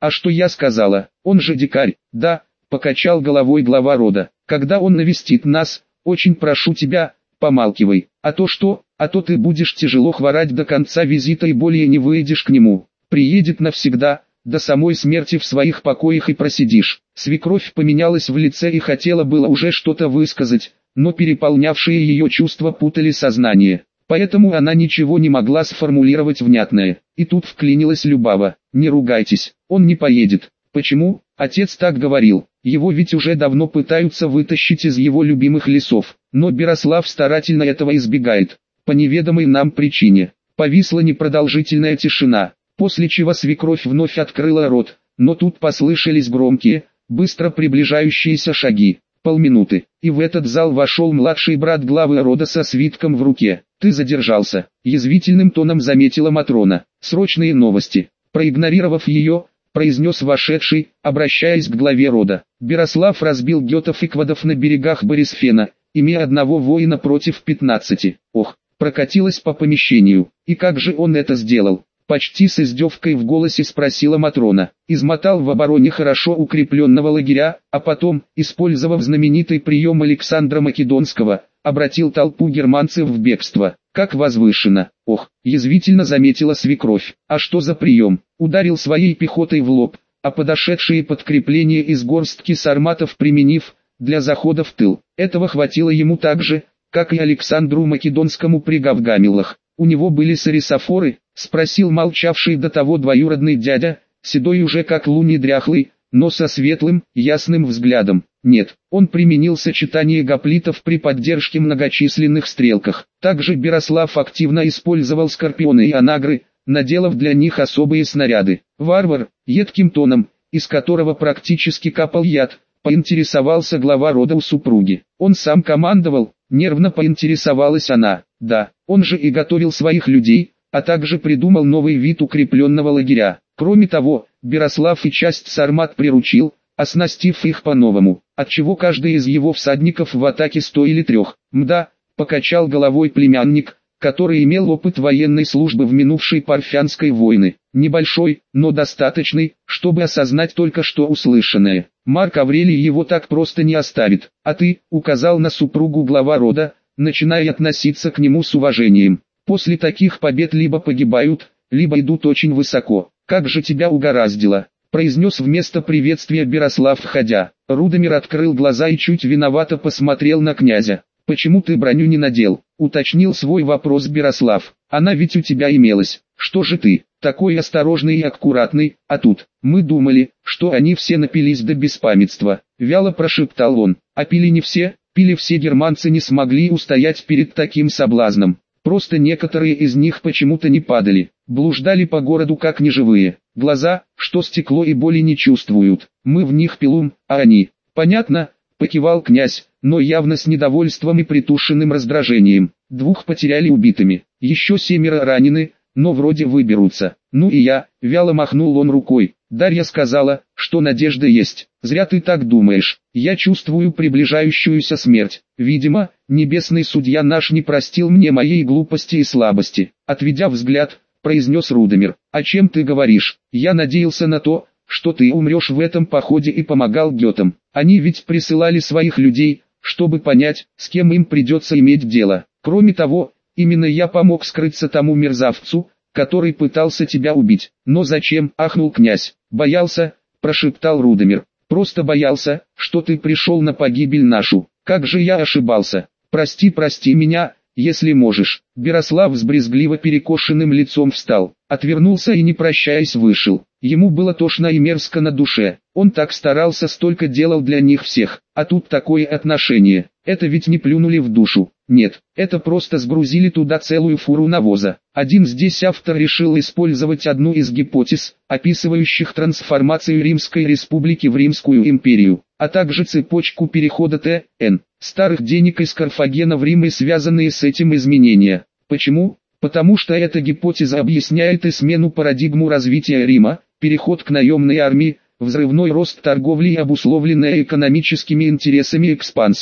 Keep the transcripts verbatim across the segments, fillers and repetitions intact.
А что я сказала? Он же дикарь. Да, покачал головой глава рода. Когда он навестит нас, очень прошу тебя, помалкивай. А то что? А то ты будешь тяжело хворать до конца визита и более не выйдешь к нему. Приедет навсегда, до самой смерти в своих покоях и просидишь. Свекровь поменялась в лице и хотела было уже что-то высказать, но переполнявшие ее чувства путали сознание. Поэтому она ничего не могла сформулировать внятное. И тут вклинилась Любава. «Не ругайтесь, он не поедет». «Почему?» Отец так говорил. Его ведь уже давно пытаются вытащить из его любимых лесов. Но Берослав старательно этого избегает. По неведомой нам причине. Повисла непродолжительная тишина, после чего свекровь вновь открыла рот. Но тут послышались громкие, быстро приближающиеся шаги. Полминуты, и в этот зал вошел младший брат главы рода со свитком в руке. «Ты задержался», — язвительным тоном заметила Матрона. «Срочные новости». Проигнорировав ее, произнес вошедший, обращаясь к главе рода. Берослав разбил гетов и квадов на берегах Борисфена, имея одного воина против пятнадцати. Ох, прокатилась по помещению. И как же он это сделал? Почти с издевкой в голосе спросила Матрона. Измотал в обороне хорошо укрепленного лагеря, а потом, использовав знаменитый прием Александра Македонского, обратил толпу германцев в бегство. Как возвышенно. Ох, язвительно заметила свекровь. А что за прием? Ударил своей пехотой в лоб, а подошедшие подкрепления из горстки сарматов применив, для захода в тыл. Этого хватило ему так же, как и Александру Македонскому при Гавгамелах. У него были сарисофоры? Спросил молчавший до того двоюродный дядя, седой уже как луний дряхлый, но со светлым, ясным взглядом. Нет, он применил сочетание гоплитов при поддержке многочисленных стрелках. Также Берослав активно использовал скорпионы и анагры, наделав для них особые снаряды. Варвар, едким тоном, из которого практически капал яд, поинтересовался глава рода у супруги. Он сам командовал, нервно поинтересовалась она. Да, он же и готовил своих людей, а также придумал новый вид укрепленного лагеря. Кроме того, Берослав и часть сармат приручил, оснастив их по-новому, отчего каждый из его всадников в атаке стоили трех. Мда, покачал головой племянник, который имел опыт военной службы в минувшей Парфянской войны. Небольшой, но достаточный, чтобы осознать только что услышанное. Марк Аврелий его так просто не оставит. А ты, указал на супругу глава рода, начиная относиться к нему с уважением. После таких побед либо погибают, либо идут очень высоко. Как же тебя угораздило, произнес вместо приветствия Берослав, входя. Рудомир открыл глаза и чуть виновато посмотрел на князя. «Почему ты броню не надел?» — уточнил свой вопрос Берослав. «Она ведь у тебя имелась. Что же ты, такой осторожный и аккуратный, а тут, мы думали, что они все напились до беспамятства», — вяло прошептал он. «А пили не все, пили все германцы не смогли устоять перед таким соблазном. Просто некоторые из них почему-то не падали, блуждали по городу как неживые. Глаза, что стекло и боли не чувствуют. Мы в них пилум, а они...» «Понятно», — покивал князь, но явно с недовольством и притушенным раздражением. «Двух потеряли убитыми, еще семеро ранены, но вроде выберутся. Ну и я», — вяло махнул он рукой. «Дарья сказала, что надежда есть. Зря ты так думаешь. Я чувствую приближающуюся смерть. Видимо, небесный судья наш не простил мне моей глупости и слабости». Отведя взгляд, произнес Рудомир. «О чем ты говоришь? Я надеялся на то, что ты умрешь в этом походе и помогал гетам. Они ведь присылали своих людей, чтобы понять, с кем им придется иметь дело. Кроме того, именно я помог скрыться тому мерзавцу, который пытался тебя убить». «Но зачем?» — ахнул князь. «Боялся», — прошептал Рудомир. «Просто боялся, что ты пришел на погибель нашу. Как же я ошибался. Прости, прости меня, если можешь». Берослав с брезгливо перекошенным лицом встал, отвернулся и не прощаясь вышел. Ему было тошно и мерзко на душе. Он так старался, столько делал для них всех, а тут такое отношение. Это ведь не плюнули в душу. Нет, это просто сгрузили туда целую фуру навоза. Один здесь автор решил использовать одну из гипотез, описывающих трансформацию Римской Республики в Римскую империю, а также цепочку перехода Т.Н. старых денег из Карфагена в Рим и связанные с этим изменения. Почему? Потому что эта гипотеза объясняет и смену парадигму развития Рима, переход к наемной армии, взрывной рост торговли и обусловленная экономическими интересами экспансия.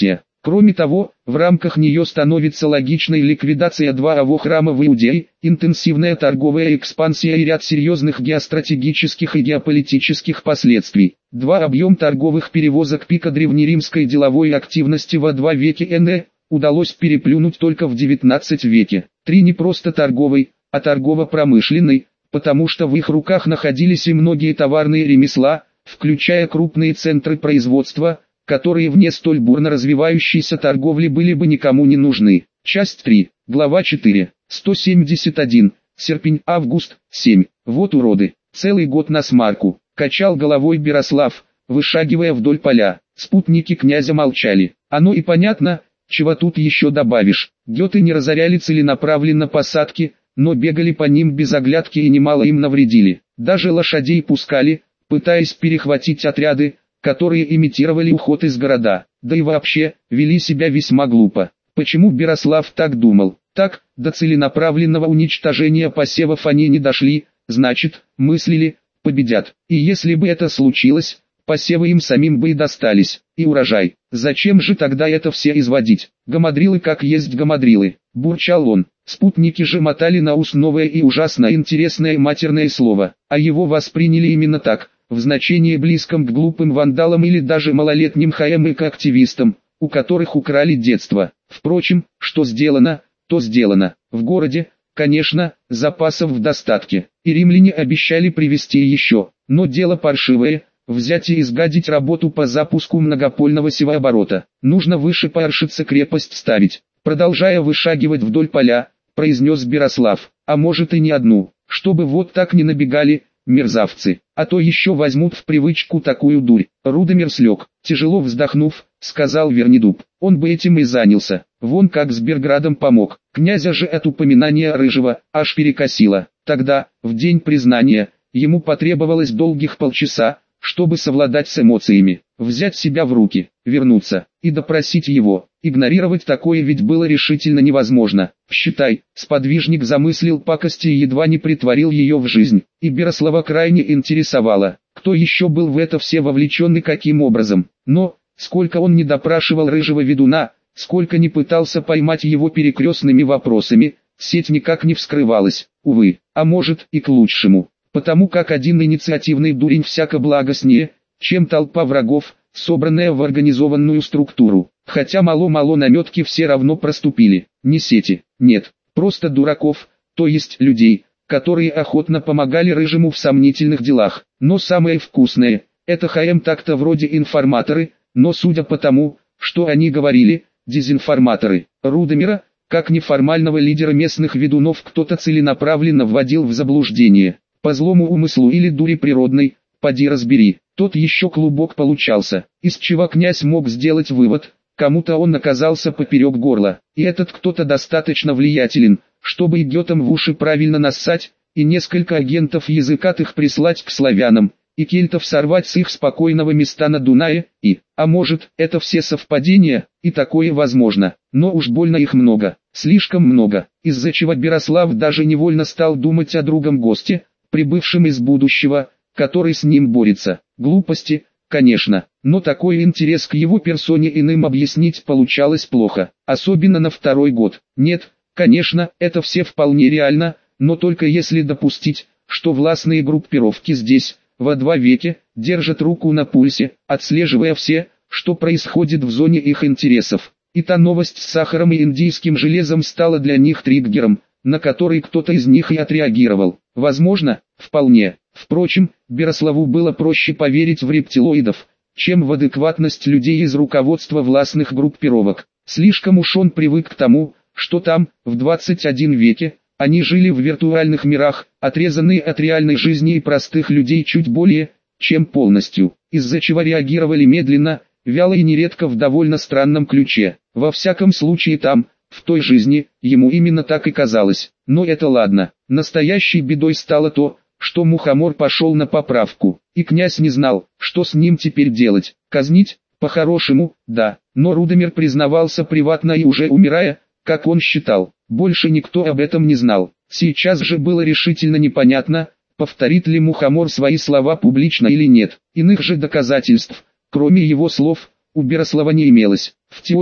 Кроме того, в рамках нее становится логичной ликвидация двух храмов в Иудее, интенсивная торговая экспансия и ряд серьезных геостратегических и геополитических последствий. Два Объем торговых перевозок пика древнеримской деловой активности во два веке эн э удалось переплюнуть только в девятнадцатом веке. Три Не просто торговый, а торгово-промышленный, потому что в их руках находились и многие товарные ремесла, включая крупные центры производства, которые вне столь бурно развивающейся торговли были бы никому не нужны. Часть три, глава четыре, сто семьдесят один, серпень-август, семь. Вот уроды, целый год на смарку, качал головой Берослав, вышагивая вдоль поля. Спутники князя молчали. Оно и понятно, чего тут еще добавишь. Геты не разоряли целенаправленно посадки, но бегали по ним без оглядки и немало им навредили. Даже лошадей пускали, пытаясь перехватить отряды, которые имитировали уход из города, да и вообще, вели себя весьма глупо. Почему Берослав так думал? Так, до целенаправленного уничтожения посевов они не дошли, значит, мыслили, победят. И если бы это случилось, посевы им самим бы и достались, и урожай. Зачем же тогда это все изводить? Гамадрилы как есть гамадрилы, бурчал он. Спутники же мотали на ус новое и ужасно интересное матерное слово, а его восприняли именно так, в значении близком к глупым вандалам или даже малолетним хаэм-активистам, у которых украли детство. Впрочем, что сделано, то сделано. В городе, конечно, запасов в достатке, и римляне обещали привезти еще, но дело паршивое. Взять и изгадить работу по запуску многопольного севооборота. Нужно выше Паршица крепость ставить. Продолжая вышагивать вдоль поля, произнес Берослав, а может и не одну, чтобы вот так не набегали, мерзавцы, а то еще возьмут в привычку такую дурь. Рудомир слег, тяжело вздохнув, сказал Вернидуб, он бы этим и занялся, вон как с Берградом помог. Князя же от упоминания Рыжего аж перекосило. Тогда, в день признания, ему потребовалось долгих полчаса, чтобы совладать с эмоциями, взять себя в руки, вернуться и допросить его. Игнорировать такое ведь было решительно невозможно. Считай, сподвижник замыслил пакости и едва не притворил ее в жизнь. И Берослава крайне интересовало, кто еще был в это все вовлечен и каким образом. Но, сколько он не допрашивал рыжего ведуна, сколько не пытался поймать его перекрестными вопросами, сеть никак не вскрывалась, увы, а может и к лучшему. Потому как один инициативный дурень всяко благостнее, чем толпа врагов, собранная в организованную структуру. Хотя мало-мало наметки все равно проступили. Не сети, нет, просто дураков, то есть людей, которые охотно помогали Рыжему в сомнительных делах. Но самое вкусное, это хаэм так-то вроде информаторы, но судя по тому, что они говорили, дезинформаторы. Рудомира, как неформального лидера местных ведунов, кто-то целенаправленно вводил в заблуждение. По злому умыслу или дуре природной, поди разбери. Тот еще клубок получался, из чего князь мог сделать вывод, кому-то он оказался поперек горла, и этот кто-то достаточно влиятелен, чтобы идиотам в уши правильно нассать, и несколько агентов языкатых прислать к славянам, и кельтов сорвать с их спокойного места на Дунае, и, а может, это все совпадения, и такое возможно, но уж больно их много, слишком много, из-за чего Берослав даже невольно стал думать о другом госте, прибывшем из будущего, который с ним борется. Глупости, конечно, но такой интерес к его персоне иным объяснить получалось плохо, особенно на второй год. Нет, конечно, это все вполне реально, но только если допустить, что властные группировки здесь, во два веке, держат руку на пульсе, отслеживая все, что происходит в зоне их интересов. И та новость с сахаром и индийским железом стала для них триггером, на который кто-то из них и отреагировал. Возможно, вполне. Впрочем, Берославу было проще поверить в рептилоидов, чем в адекватность людей из руководства властных группировок. Слишком уж он привык к тому, что там, в двадцать первом веке, они жили в виртуальных мирах, отрезанные от реальной жизни и простых людей чуть более, чем полностью, из-за чего реагировали медленно, вяло и нередко в довольно странном ключе. Во всяком случае там, в той жизни, ему именно так и казалось. Но это ладно. Настоящей бедой стало то, что Мухомор пошел на поправку, и князь не знал, что с ним теперь делать. Казнить? По-хорошему, да, но Рудомир признавался приватно и уже умирая, как он считал, больше никто об этом не знал. Сейчас же было решительно непонятно, повторит ли Мухомор свои слова публично или нет. Иных же доказательств, кроме его слов, у Берослава не имелось. В теории,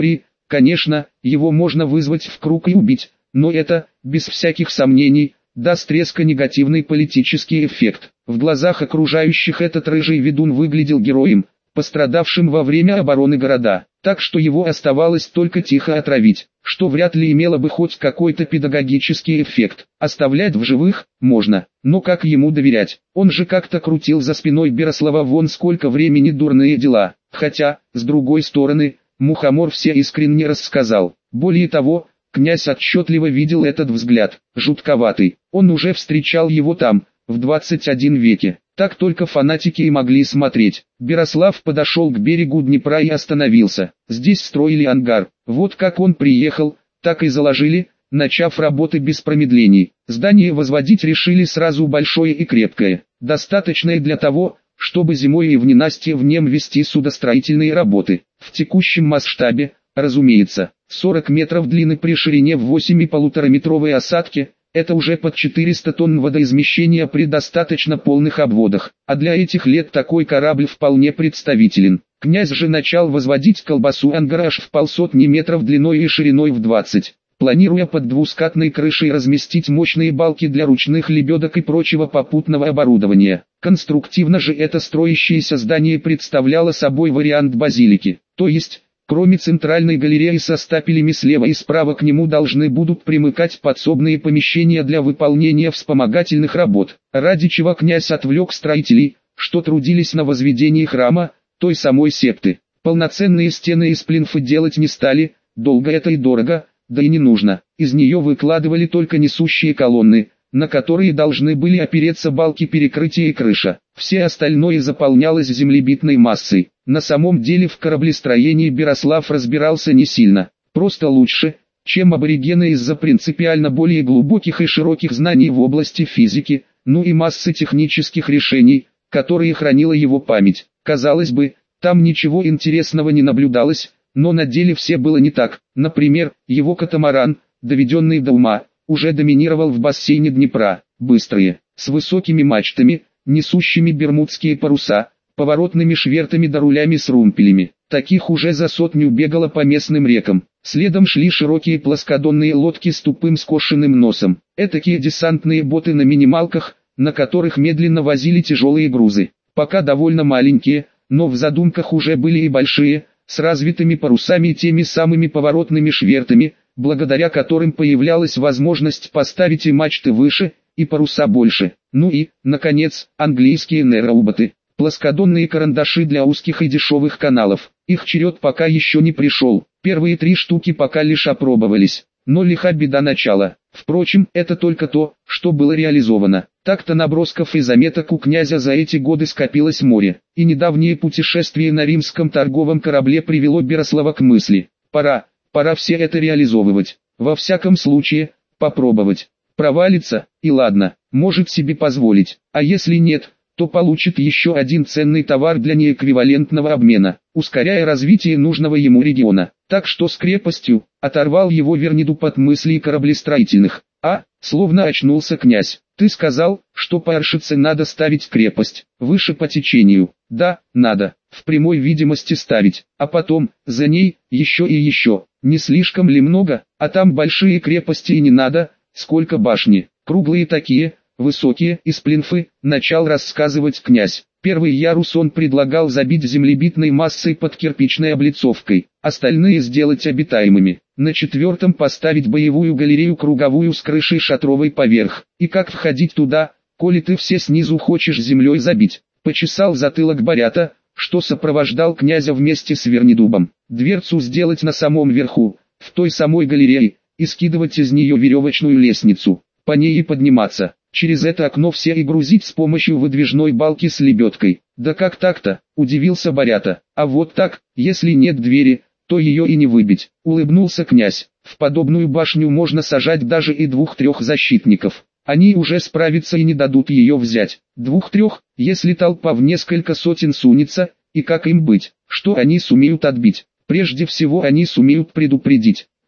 Конечно, его можно вызвать в круг и убить, но это, без всяких сомнений, даст резко негативный политический эффект. В глазах окружающих этот рыжий ведун выглядел героем, пострадавшим во время обороны города, так что его оставалось только тихо отравить, что вряд ли имело бы хоть какой-то педагогический эффект. Оставлять в живых можно, но как ему доверять? Он же как-то крутил за спиной Берослава вон сколько времени дурные дела, хотя, с другой стороны, Мухомор все искренне рассказал. Более того, князь отчетливо видел этот взгляд, жутковатый. Он уже встречал его там, в двадцать первом веке. Так только фанатики и могли смотреть. Берослав подошел к берегу Днепра и остановился. Здесь строили ангар. Вот как он приехал, так и заложили, начав работы без промедлений. Здание возводить решили сразу большое и крепкое, достаточное для того, чтобы зимой и в ненастье в нем вести судостроительные работы. В текущем масштабе, разумеется, сорок метров длины при ширине в восемь и полутораметровой осадке, это уже под четыреста тонн водоизмещения при достаточно полных обводах, а для этих лет такой корабль вполне представителен. Князь же начал возводить колбасу ангара аж в полсотни метров длиной и шириной в двадцать, планируя под двускатной крышей разместить мощные балки для ручных лебедок и прочего попутного оборудования. Конструктивно же это строящееся здание представляло собой вариант базилики, то есть, кроме центральной галереи со стапелями слева и справа к нему должны будут примыкать подсобные помещения для выполнения вспомогательных работ, ради чего князь отвлек строителей, что трудились на возведении храма, той самой септы. Полноценные стены из плинфы делать не стали, долго это и дорого, да и не нужно. Из нее выкладывали только несущие колонны, на которые должны были опереться балки перекрытия и крыша. Все остальное заполнялось землебитной массой. На самом деле в кораблестроении Берослав разбирался не сильно, просто лучше, чем аборигены из-за принципиально более глубоких и широких знаний в области физики, ну и массы технических решений, которые хранила его память. Казалось бы, там ничего интересного не наблюдалось, но на деле все было не так. Например, его катамаран, доведенный до ума, уже доминировал в бассейне Днепра, быстрые, с высокими мачтами, несущими бермудские паруса, поворотными швертами да рулями с румпелями. Таких уже за сотню бегало по местным рекам. Следом шли широкие плоскодонные лодки с тупым скошенным носом. Этакие десантные боты на минималках, на которых медленно возили тяжелые грузы. Пока довольно маленькие, но в задумках уже были и большие, с развитыми парусами и теми самыми поворотными швертами, благодаря которым появлялась возможность поставить и мачты выше, и паруса больше. Ну и, наконец, английские нейроботы. Плоскодонные карандаши для узких и дешевых каналов. Их черед пока еще не пришел. Первые три штуки пока лишь опробовались. Но лиха беда начала. Впрочем, это только то, что было реализовано. Так-то набросков и заметок у князя за эти годы скопилось море. И недавнее путешествие на римском торговом корабле привело Берослава к мысли: пора, пора все это реализовывать. Во всяком случае, попробовать. Провалится, и ладно, может себе позволить. А если нет, то получит еще один ценный товар для неэквивалентного обмена, ускоряя развитие нужного ему региона. Так что с крепостью, оторвал его Вернидуб от мыслей кораблестроительных. А, словно очнулся князь, ты сказал, что по Аршице надо ставить крепость, выше по течению. Да, надо, в прямой видимости ставить, а потом, за ней, еще и еще. Не слишком ли много, а там большие крепости и не надо, сколько башни, круглые такие, высокие, из плинфы, начал рассказывать князь. Первый ярус он предлагал забить землебитной массой под кирпичной облицовкой, остальные сделать обитаемыми. На четвертом поставить боевую галерею круговую с крышей шатровой поверх. И как входить туда, коли ты все снизу хочешь землей забить? Почесал затылок Борята, что сопровождал князя вместе с Вернидубом. Дверцу сделать на самом верху, в той самой галерее, и скидывать из нее веревочную лестницу, по ней и подниматься. Через это окно все и грузить с помощью выдвижной балки с лебедкой. Да как так-то, удивился Борята. А вот так, если нет двери, то ее и не выбить. Улыбнулся князь. В подобную башню можно сажать даже и двух-трех защитников. Они уже справятся и не дадут ее взять. Двух-трех, если толпа в несколько сотен сунется, и как им быть? Что они сумеют отбить? Прежде всего они сумеют предупредить.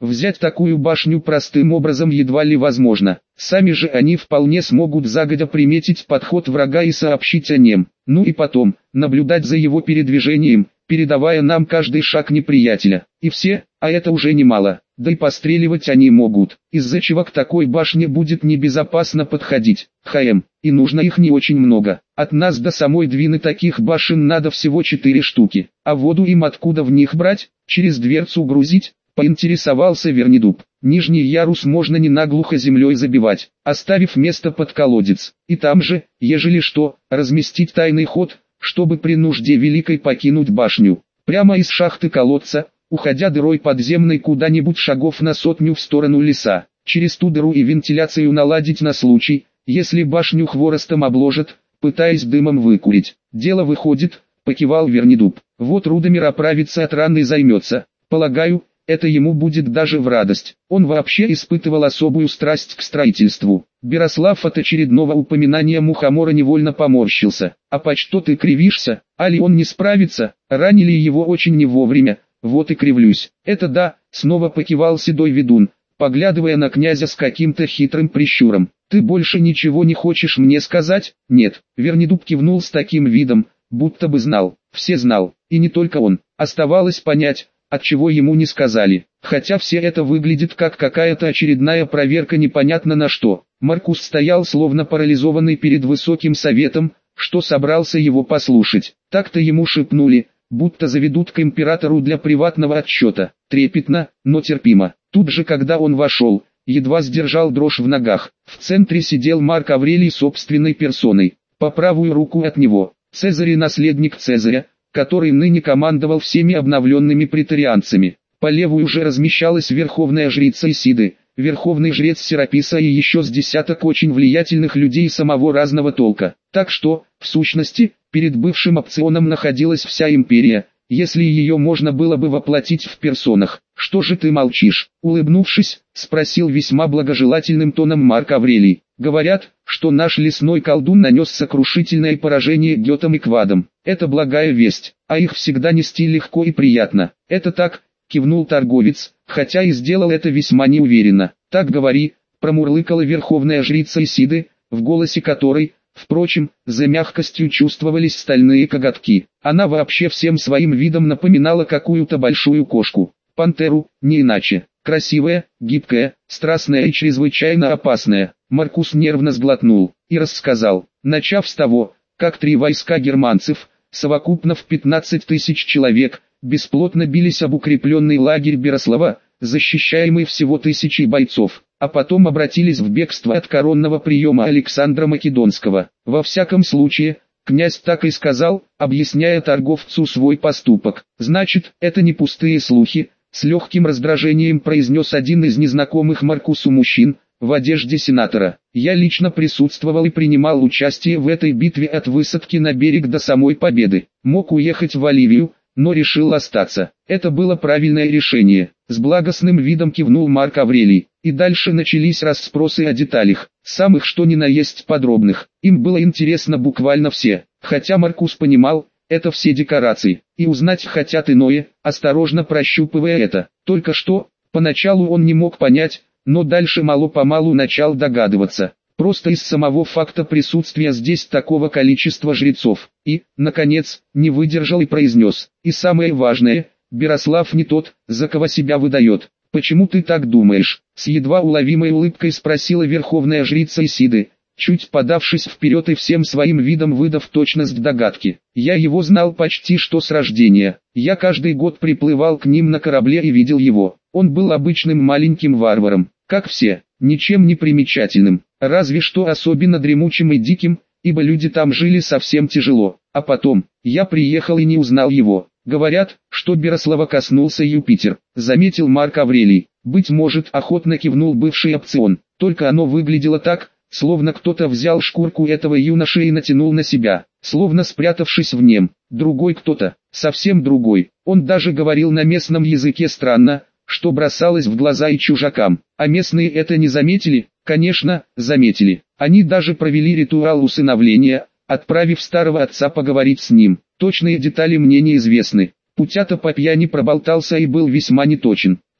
Взять такую башню простым образом едва ли возможно. Сами же они вполне смогут загодя приметить подход врага и сообщить о нем. Ну и потом, наблюдать за его передвижением, передавая нам каждый шаг неприятеля. И все, а это уже немало. Да и постреливать они могут, из-за чего к такой башне будет небезопасно подходить. Хм, и нужно их не очень много. От нас до самой Двины таких башен надо всего четыре штуки. А воду им откуда в них брать? Через дверцу грузить? Поинтересовался Вернидуб. Нижний ярус можно не наглухо землей забивать, оставив место под колодец. И там же, ежели что, разместить тайный ход, чтобы при нужде великой покинуть башню. Прямо из шахты колодца, уходя дырой подземной куда-нибудь шагов на сотню в сторону леса. Через ту дыру и вентиляцию наладить на случай, если башню хворостом обложат, пытаясь дымом выкурить. Дело выходит, покивал Вернидуб. Вот Рудомир оправится от раны и займется. Полагаю, это ему будет даже в радость. Он вообще испытывал особую страсть к строительству. Берослав от очередного упоминания мухомора невольно поморщился. А по что ты кривишься? Али он не справится? Ранили его очень не вовремя. Вот и кривлюсь. Это да, снова покивал седой ведун, поглядывая на князя с каким-то хитрым прищуром. Ты больше ничего не хочешь мне сказать? Нет. Вернидуб кивнул с таким видом, будто бы знал. Все знал, и не только он. Оставалось понять, отчего ему не сказали. Хотя все это выглядит как какая-то очередная проверка непонятно на что. Маркус стоял словно парализованный перед высоким советом, что собрался его послушать. Так-то ему шепнули, будто заведут к императору для приватного отчета. Трепетно, но терпимо. Тут же, когда он вошел, едва сдержал дрожь в ногах. В центре сидел Марк Аврелий собственной персоной. По правую руку от него, Цезарь и наследник Цезаря, который ныне командовал всеми обновленными претарианцами. По левую же размещалась верховная жрица Исиды, верховный жрец Сераписа и еще с десяток очень влиятельных людей самого разного толка. Так что, в сущности, перед бывшим опционом находилась вся империя, если ее можно было бы воплотить в персонах. «Что же ты молчишь?» — улыбнувшись, спросил весьма благожелательным тоном Марк Аврелий. «Говорят, что наш лесной колдун нанес сокрушительное поражение гетам и квадам. Это благая весть, а их всегда нести легко и приятно». «Это так», — кивнул торговец, хотя и сделал это весьма неуверенно. «Так говори», — промурлыкала верховная жрица Исиды, в голосе которой, впрочем, за мягкостью чувствовались стальные коготки. Она вообще всем своим видом напоминала какую-то большую кошку. Пантеру, не иначе. Красивая, гибкая, страстная и чрезвычайно опасная. Маркус нервно сглотнул и рассказал, начав с того, как три войска германцев, совокупно в пятнадцать тысяч человек, бесплотно бились об укрепленный лагерь Берослава, защищаемый всего тысячей бойцов, а потом обратились в бегство от коронного приема Александра Македонского. Во всяком случае, князь так и сказал, объясняя торговцу свой поступок. «Значит, это не пустые слухи», — с легким раздражением произнес один из незнакомых Маркусу мужчин, в одежде сенатора. «Я лично присутствовал и принимал участие в этой битве от высадки на берег до самой победы. Мог уехать в Оливию, но решил остаться. Это было правильное решение». С благостным видом кивнул Марк Аврелий. И дальше начались расспросы о деталях, самых что ни на есть подробных. Им было интересно буквально все, хотя Маркус понимал, это все декорации, и узнать хотят иное, осторожно прощупывая это. Только что, поначалу он не мог понять, но дальше мало-помалу начал догадываться. Просто из самого факта присутствия здесь такого количества жрецов. И, наконец, не выдержал и произнес. И самое важное, Берослав не тот, за кого себя выдает. «Почему ты так думаешь?» — с едва уловимой улыбкой спросила верховная жрица Исиды, чуть подавшись вперед и всем своим видом выдав точность догадки. «Я его знал почти что с рождения. Я каждый год приплывал к ним на корабле и видел его. Он был обычным маленьким варваром, как все, ничем не примечательным, разве что особенно дремучим и диким, ибо люди там жили совсем тяжело. А потом, я приехал и не узнал его. Говорят, что Берослава коснулся Юпитер», — заметил Марк Аврелий. «Быть может», — охотно кивнул бывший опцион, «только оно выглядело так, словно кто-то взял шкурку этого юноши и натянул на себя, словно спрятавшись в нем. Другой кто-то, совсем другой. Он даже говорил на местном языке странно, что бросалось в глаза и чужакам. А местные это не заметили?» «Конечно, заметили. Они даже провели ритуал усыновления, отправив старого отца поговорить с ним. Точные детали мне неизвестны. Путята по пьяни проболтался и был весьма неточен.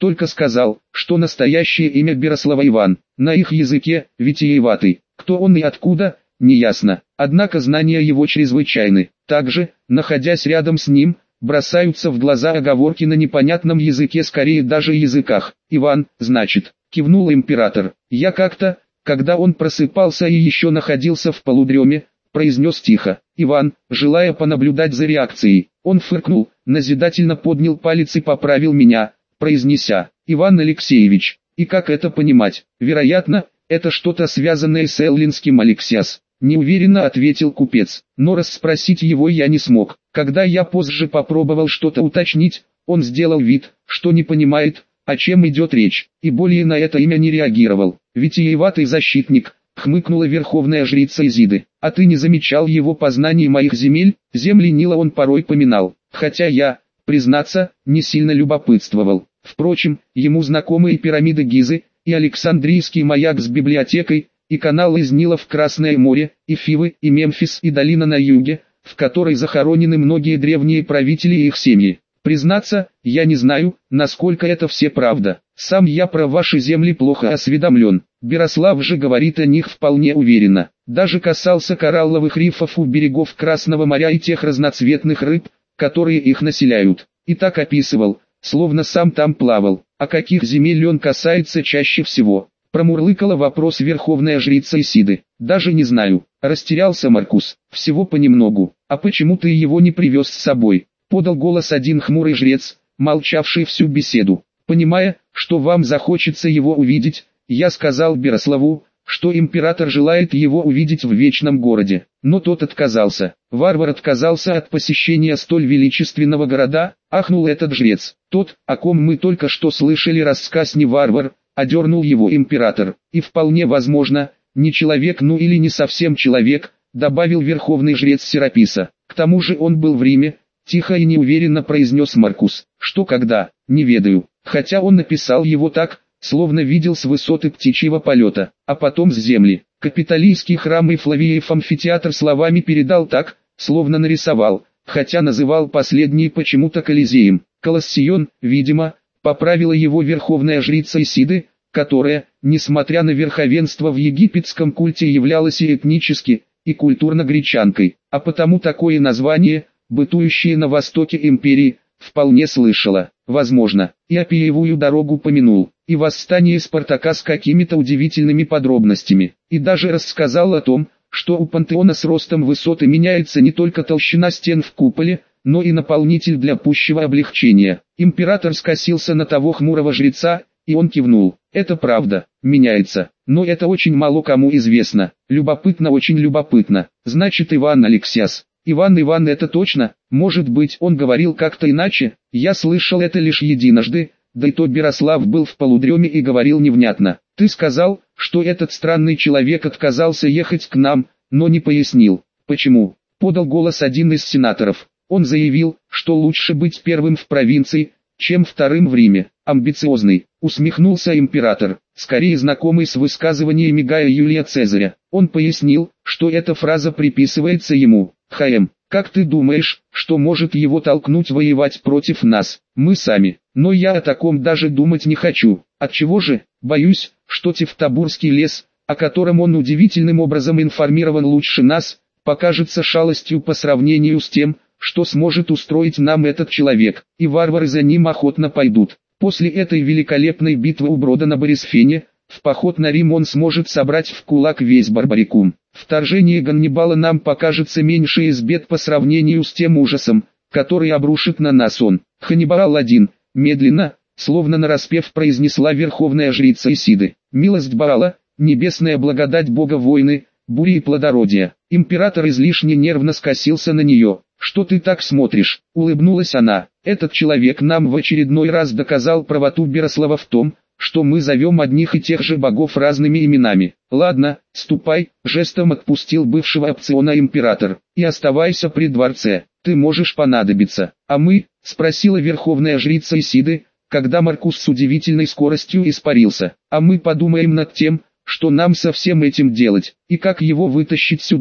только сказал, что настоящее имя Берослава Иван, на их языке – витиеватый. Кто он и откуда, неясно, однако знания его чрезвычайны. Также, находясь рядом с ним, бросаются в глаза оговорки на непонятном языке, скорее даже языках. «Иван, значит», — кивнул император. «Я как-то, когда он просыпался и еще находился в полудреме, произнес тихо: Иван, желая понаблюдать за реакцией. Он фыркнул, назидательно поднял палец и поправил меня, произнеся: Иван Алексеевич. И как это понимать? Вероятно, это что-то связанное с эллинским Алексиас. Неуверенно ответил купец, но расспросить его я не смог. Когда я позже попробовал что-то уточнить, он сделал вид, что не понимает, о чем идет речь, и более на это имя не реагировал. Витиеватый защитник, хмыкнула верховная жрица Изиды. А ты не замечал его познаний моих земель? Земли Нила он порой поминал, хотя я, признаться, не сильно любопытствовал. Впрочем, ему знакомы и пирамиды Гизы, и Александрийский маяк с библиотекой, и канал из Нила в Красное море, и Фивы, и Мемфис, и долина на юге, в которой захоронены многие древние правители и их семьи. Признаться, я не знаю, насколько это все правда. Сам я про ваши земли плохо осведомлен. Берослав же говорит о них вполне уверенно. Даже касался коралловых рифов у берегов Красного моря и тех разноцветных рыб, которые их населяют. И так описывал, словно сам там плавал. А каких земель он касается чаще всего? Промурлыкала вопрос верховная жрица Исиды. Даже не знаю. Растерялся Маркус. Всего понемногу. А почему ты его не привез с собой? Подал голос один хмурый жрец, молчавший всю беседу. Понимая, что вам захочется его увидеть, я сказал Берославу, что император желает его увидеть в Вечном городе. Но тот отказался. Варвар отказался от посещения столь величественного города, ахнул этот жрец. Тот, о ком мы только что слышали рассказ, не варвар, одернул его император. И вполне возможно, не человек, ну или не совсем человек, добавил верховный жрец Сераписа. К тому же он был в Риме, тихо и неуверенно произнес Маркус. Что когда, не ведаю, хотя он написал его так, словно видел с высоты птичьего полета, а потом с земли. Капитолийский храм и Флавиев амфитеатр словами передал так, словно нарисовал, хотя называл последний почему-то Колизеем. Колоссион, видимо, поправила его верховная жрица Исиды, которая, несмотря на верховенство в египетском культе, являлась и этнически, и культурно гречанкой, а потому такое название, бытующее на востоке империи, вполне слышала. Возможно, и Апиевую дорогу помянул, и восстание Спартака с какими-то удивительными подробностями, и даже рассказал о том, что у пантеона с ростом высоты меняется не только толщина стен в куполе, но и наполнитель для пущего облегчения. Император скосился на того хмурого жреца, и он кивнул. Это правда, меняется, но это очень мало кому известно. Любопытно, очень любопытно. Значит, Иван Алексиас. Иван Иван, это точно? Может быть, он говорил как-то иначе? Я слышал это лишь единожды, да и то Берослав был в полудреме и говорил невнятно. Ты сказал, что этот странный человек отказался ехать к нам, но не пояснил, почему. Подал голос один из сенаторов. Он заявил, что лучше быть первым в провинции, чем вторым в Риме. Амбициозный, усмехнулся император, скорее знакомый с высказываниями Гая Юлия Цезаря. Он пояснил, что эта фраза приписывается ему. Хаем, как ты думаешь, что может его толкнуть воевать против нас? Мы сами. Но я о таком даже думать не хочу. Отчего же? Боюсь, что Тевтобурский лес, о котором он удивительным образом информирован лучше нас, покажется шалостью по сравнению с тем, что сможет устроить нам этот человек, и варвары за ним охотно пойдут. После этой великолепной битвы у брода на Борисфене, в поход на Рим он сможет собрать в кулак весь Барбарикум. Вторжение Ганнибала нам покажется меньше из бед по сравнению с тем ужасом, который обрушит на нас он. Ханнибал один, медленно, словно нараспев произнесла верховная жрица Исиды. Милость Баала, небесная благодать Бога войны, бури и плодородия. Император излишне нервно скосился на нее. «Что ты так смотришь?» — улыбнулась она. «Этот человек нам в очередной раз доказал правоту Берослава в том, что мы зовем одних и тех же богов разными именами. Ладно, ступай», — жестом отпустил бывшего опциона император, — «и оставайся при дворце, ты можешь понадобиться». «А мы?» — спросила верховная жрица Исиды, когда Маркус с удивительной скоростью испарился. «А мы подумаем над тем, что нам со всем этим делать, и как его вытащить сюда»,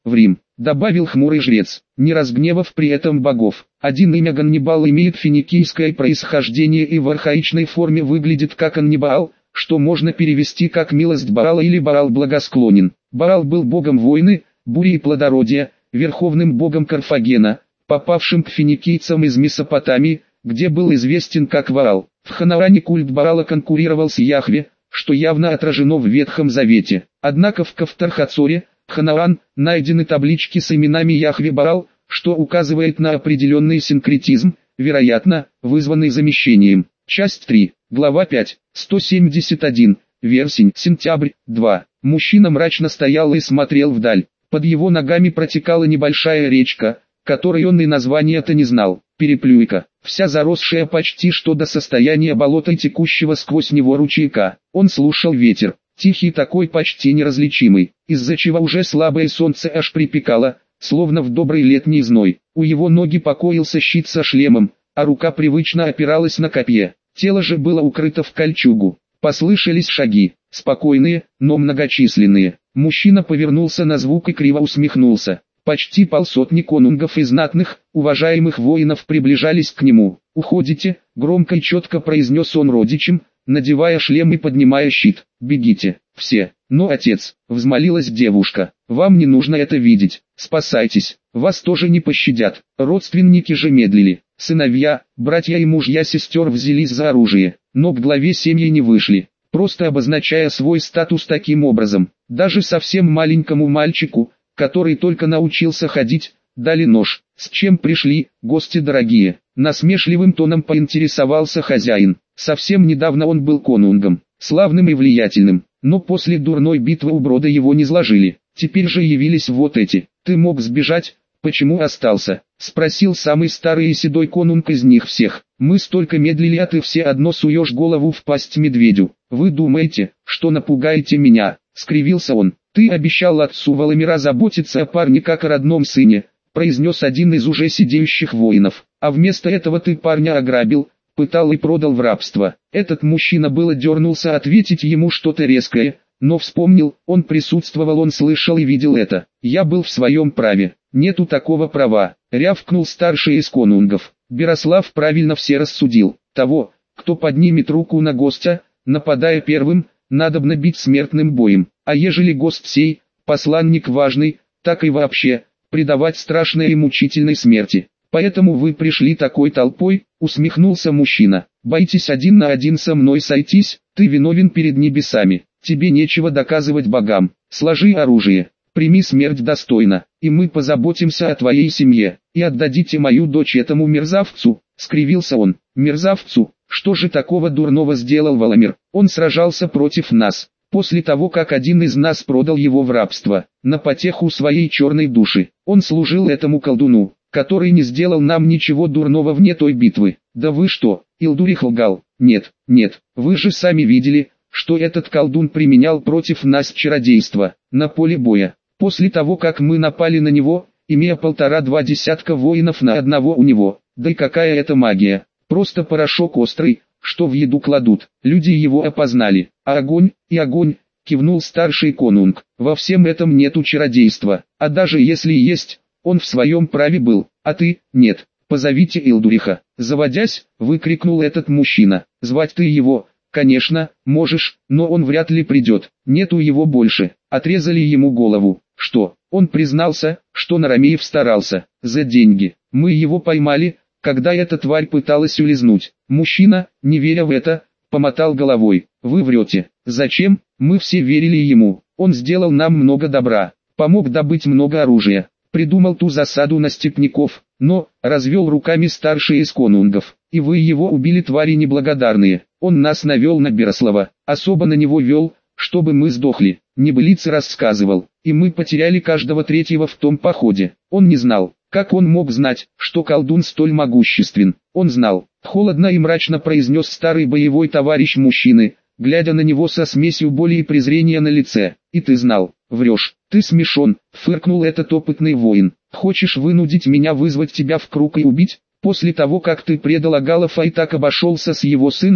в Рим, добавил хмурый жрец, не разгневав при этом богов. Один имя Ганнибал имеет финикийское происхождение и в архаичной форме выглядит как Аннибаал, что можно перевести как милость Баала или Баал благосклонен. Баал был богом войны, бури и плодородия, верховным богом Карфагена, попавшим к финикийцам из Месопотамии, где был известен как Ваал. В Ханаане культ Баала конкурировал с Яхве, что явно отражено в Ветхом Завете. Однако в Кафтар-Хацоре, Ханаан, найдены таблички с именами Яхве Баал, что указывает на определенный синкретизм, вероятно, вызванный замещением. Часть три, глава пять, сто семьдесят один, Версень, сентябрь, два. Мужчина мрачно стоял и смотрел вдаль. Под его ногами протекала небольшая речка, которой он и названия-то не знал. Переплюйка, вся заросшая почти что до состояния болота и текущего сквозь него ручейка. Он слушал ветер, тихий такой почти неразличимый, из-за чего уже слабое солнце аж припекало, словно в добрый летний зной. У его ноги покоился щит со шлемом, а рука привычно опиралась на копье. Тело же было укрыто в кольчугу. Послышались шаги, спокойные, но многочисленные. Мужчина повернулся на звук и криво усмехнулся. Почти полсотни конунгов и знатных, уважаемых воинов приближались к нему. «Уходите», — громко и четко произнес он родичам, надевая шлем и поднимая щит. «Бегите, все». «Но, отец», — взмолилась девушка, — «вам не нужно это видеть. Спасайтесь, вас тоже не пощадят». Родственники же медлили. Сыновья, братья и мужья сестер взялись за оружие, но к главе семьи не вышли, просто обозначая свой статус таким образом. Даже совсем маленькому мальчику, который только научился ходить, дали нож. «С чем пришли, гости дорогие?» Насмешливым тоном поинтересовался хозяин. Совсем недавно он был конунгом, славным и влиятельным, но после дурной битвы у Брода его не сложили. Теперь же явились вот эти. «Ты мог сбежать, почему остался?» — спросил самый старый и седой конунг из них всех. «Мы столько медлили, а ты все одно суешь голову в пасть медведю. Вы думаете, что напугаете меня?» — скривился он. «Ты обещал отцу Валомира заботиться о парне как о родном сыне», — произнес один из уже сидеющих воинов. «А вместо этого ты парня ограбил, пытал и продал в рабство». Этот мужчина было дернулся ответить ему что-то резкое, но вспомнил, он присутствовал, он слышал и видел это. «Я был в своем праве». «Нету такого права», — рявкнул старший из конунгов. Берослав правильно все рассудил. Того, кто поднимет руку на гостя, нападая первым, надобно бить смертным боем. А ежели гость сей, посланник важный, так и вообще, предавать страшной и мучительной смерти. Поэтому вы пришли такой толпой, усмехнулся мужчина. Боитесь один на один со мной сойтись? Ты виновен перед небесами. Тебе нечего доказывать богам. Сложи оружие, прими смерть достойно, и мы позаботимся о твоей семье. И отдадите мою дочь этому мерзавцу, скривился он. Мерзавцу? Что же такого дурного сделал Валомир? Он сражался против нас, после того как один из нас продал его в рабство, на потеху своей черной души. Он служил этому колдуну, который не сделал нам ничего дурного вне той битвы. Да вы что, Илдурих лгал? Нет, нет, вы же сами видели, что этот колдун применял против нас чародейство, на поле боя. После того как мы напали на него, имея полтора-два десятка воинов на одного у него, да и какая это магия, просто порошок острый, что в еду кладут. Люди его опознали, а огонь, и огонь, кивнул старший конунг. Во всем этом нету чародейства, а даже если и есть, он в своем праве был, а ты, нет. Позовите Илдуриха. Заводясь, выкрикнул этот мужчина. Звать ты его, конечно, можешь, но он вряд ли придет. Нету его больше. Отрезали ему голову. Что? Он признался, что Нарамеев старался. За деньги. Мы его поймали, когда эта тварь пыталась улизнуть. Мужчина, не веря в это, помотал головой. Вы врете. Зачем? Мы все верили ему. Он сделал нам много добра. Помог добыть много оружия. Придумал ту засаду на степняков, но, развел руками старший из конунгов. И вы его убили, твари неблагодарные. Он нас навел на Берослава, особо на него вел, чтобы мы сдохли. Небылицы рассказывал, и мы потеряли каждого третьего в том походе. Он не знал, как он мог знать, что колдун столь могуществен. Он знал, холодно и мрачно произнес старый боевой товарищ мужчины, глядя на него со смесью боли и презрения на лице. И ты знал, врешь, ты смешон, фыркнул этот опытный воин. Хочешь вынудить меня вызвать тебя в круг и убить? После того как ты предал Агалафа и так обошелся с его сыном,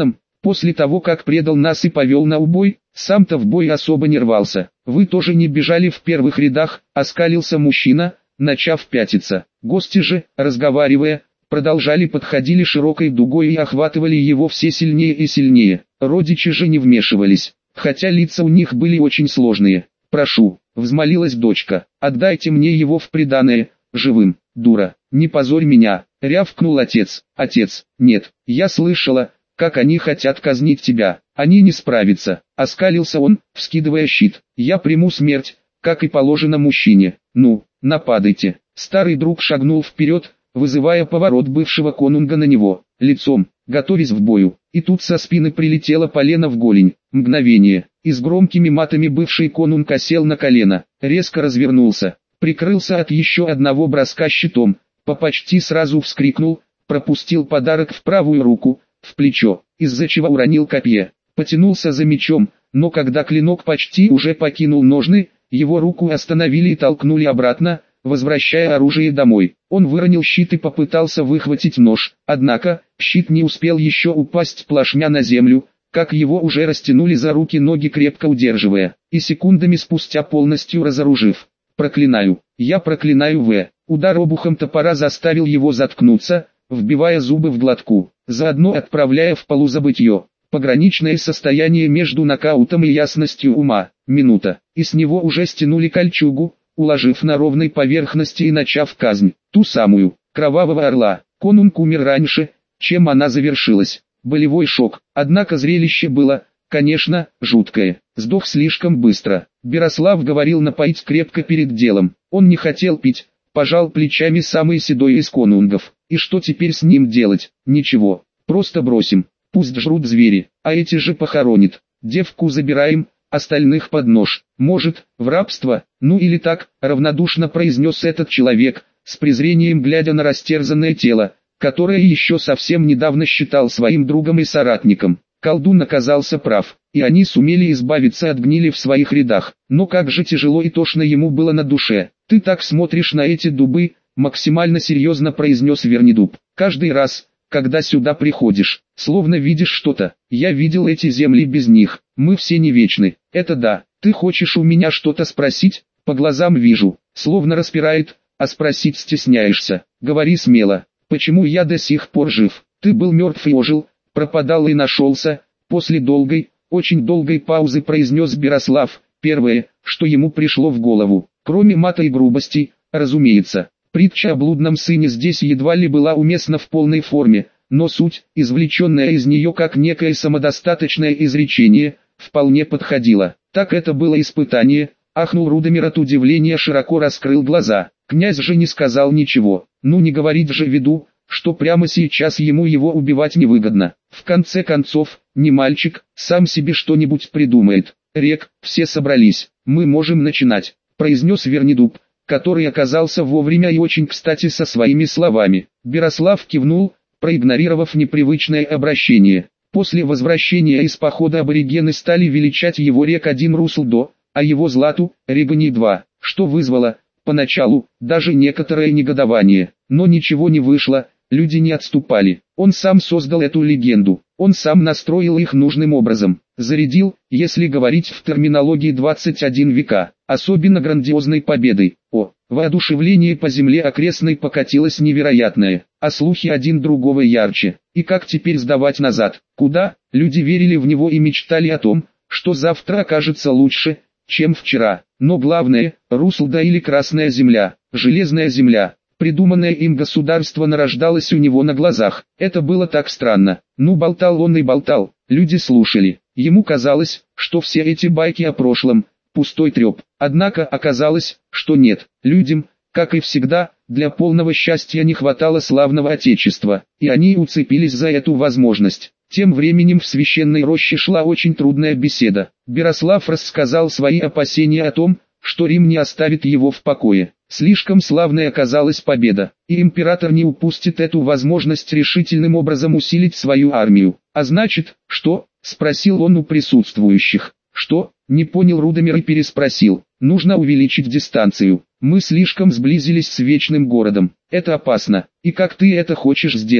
После того, как предал нас и повел на убой, сам-то в бой особо не рвался. Вы тоже не бежали в первых рядах, оскалился мужчина, начав пятиться. Гости же, разговаривая, продолжали подходили широкой дугой и охватывали его все сильнее и сильнее. Родичи же не вмешивались, хотя лица у них были очень сложные. «Прошу», — взмолилась дочка, — «отдайте мне его в приданое, живым». «Дура, не позорь меня», — рявкнул отец. «Отец, нет, я слышала, как они хотят казнить тебя, они не справятся», — оскалился он, вскидывая щит. «Я приму смерть, как и положено мужчине. Ну, нападайте». Старый друг шагнул вперед, вызывая поворот бывшего конунга на него, лицом, готовясь в бою. И тут со спины прилетело полено в голень. Мгновение, и с громкими матами бывший конунг осел на колено, резко развернулся, прикрылся от еще одного броска щитом, по почти сразу вскрикнул, пропустил подарок в правую руку, в плечо, из-за чего уронил копье, потянулся за мечом, но когда клинок почти уже покинул ножны, его руку остановили и толкнули обратно, возвращая оружие домой. Он выронил щит и попытался выхватить нож, однако, щит не успел еще упасть плашмя на землю, как его уже растянули за руки-ноги, крепко удерживая, и секундами спустя полностью разоружив. «Проклинаю, я проклинаю В». Удар обухом топора заставил его заткнуться, вбивая зубы в глотку, заодно отправляя в полузабытье. Пограничное состояние между нокаутом и ясностью ума. Минута, и с него уже стянули кольчугу, уложив на ровной поверхности и начав казнь, ту самую, кровавого орла. Конунг умер раньше, чем она завершилась. Болевой шок, однако зрелище было, конечно, жуткое. Сдох слишком быстро. Берослав говорил напоить крепко перед делом. Он не хотел пить, пожал плечами самый седой из конунгов. И что теперь с ним делать? Ничего, просто бросим. Пусть жрут звери, а эти же похоронит. Девку забираем, остальных под нож. Может, в рабство, ну или так, равнодушно произнес этот человек, с презрением глядя на растерзанное тело, которое еще совсем недавно считал своим другом и соратником. Колдун оказался прав, и они сумели избавиться от гнили в своих рядах. Но как же тяжело и тошно ему было на душе. «Ты так смотришь на эти дубы», — максимально серьезно произнес Вернидуб. «Каждый раз, когда сюда приходишь, словно видишь что-то. Я видел эти земли без них, мы все не вечны, это да. Ты хочешь у меня что-то спросить? По глазам вижу, словно распирает, а спросить стесняешься. Говори смело, почему я до сих пор жив? Ты был мертв и ожил, пропадал и нашелся». После долгой, очень долгой паузы произнес Берослав, первое, что ему пришло в голову, кроме мата и грубости, разумеется. Притча о блудном сыне здесь едва ли была уместна в полной форме, но суть, извлеченная из нее как некое самодостаточное изречение, вполне подходила. Так это было испытание, ахнул Рудомир от удивления, широко раскрыл глаза. Князь же не сказал ничего, ну не говорить же виду, что прямо сейчас ему его убивать невыгодно. В конце концов, не мальчик, сам себе что-нибудь придумает. «Рек, все собрались, мы можем начинать», произнес Вернидуб, который оказался вовремя и очень кстати со своими словами. Берослав кивнул, проигнорировав непривычное обращение. После возвращения из похода аборигены стали величать его Рек один Руслдо, а его Злату — Регани два, что вызвало, поначалу, даже некоторое негодование. Но ничего не вышло, люди не отступали. Он сам создал эту легенду, он сам настроил их нужным образом, зарядил, если говорить в терминологии двадцать один века, особенно грандиозной победой. О, воодушевление по земле окрестной покатилось невероятное, а слухи один другого ярче. И как теперь сдавать назад? Куда? Люди верили в него и мечтали о том, что завтра окажется лучше, чем вчера. Но главное, Руслда или Красная Земля, Железная Земля. Придуманное им государство нарождалось у него на глазах. Это было так странно. Ну болтал он и болтал, люди слушали. Ему казалось, что все эти байки о прошлом – пустой треп. Однако оказалось, что нет. Людям, как и всегда, для полного счастья не хватало славного Отечества, и они уцепились за эту возможность. Тем временем в священной роще шла очень трудная беседа. Берослав рассказал свои опасения о том, что Рим не оставит его в покое. Слишком славной оказалась победа, и император не упустит эту возможность решительным образом усилить свою армию. «А значит, что?» – спросил он у присутствующих. «Что?» – не понял Рудомир и переспросил. «Нужно увеличить дистанцию. Мы слишком сблизились с Вечным городом. Это опасно. И как ты это хочешь сделать?»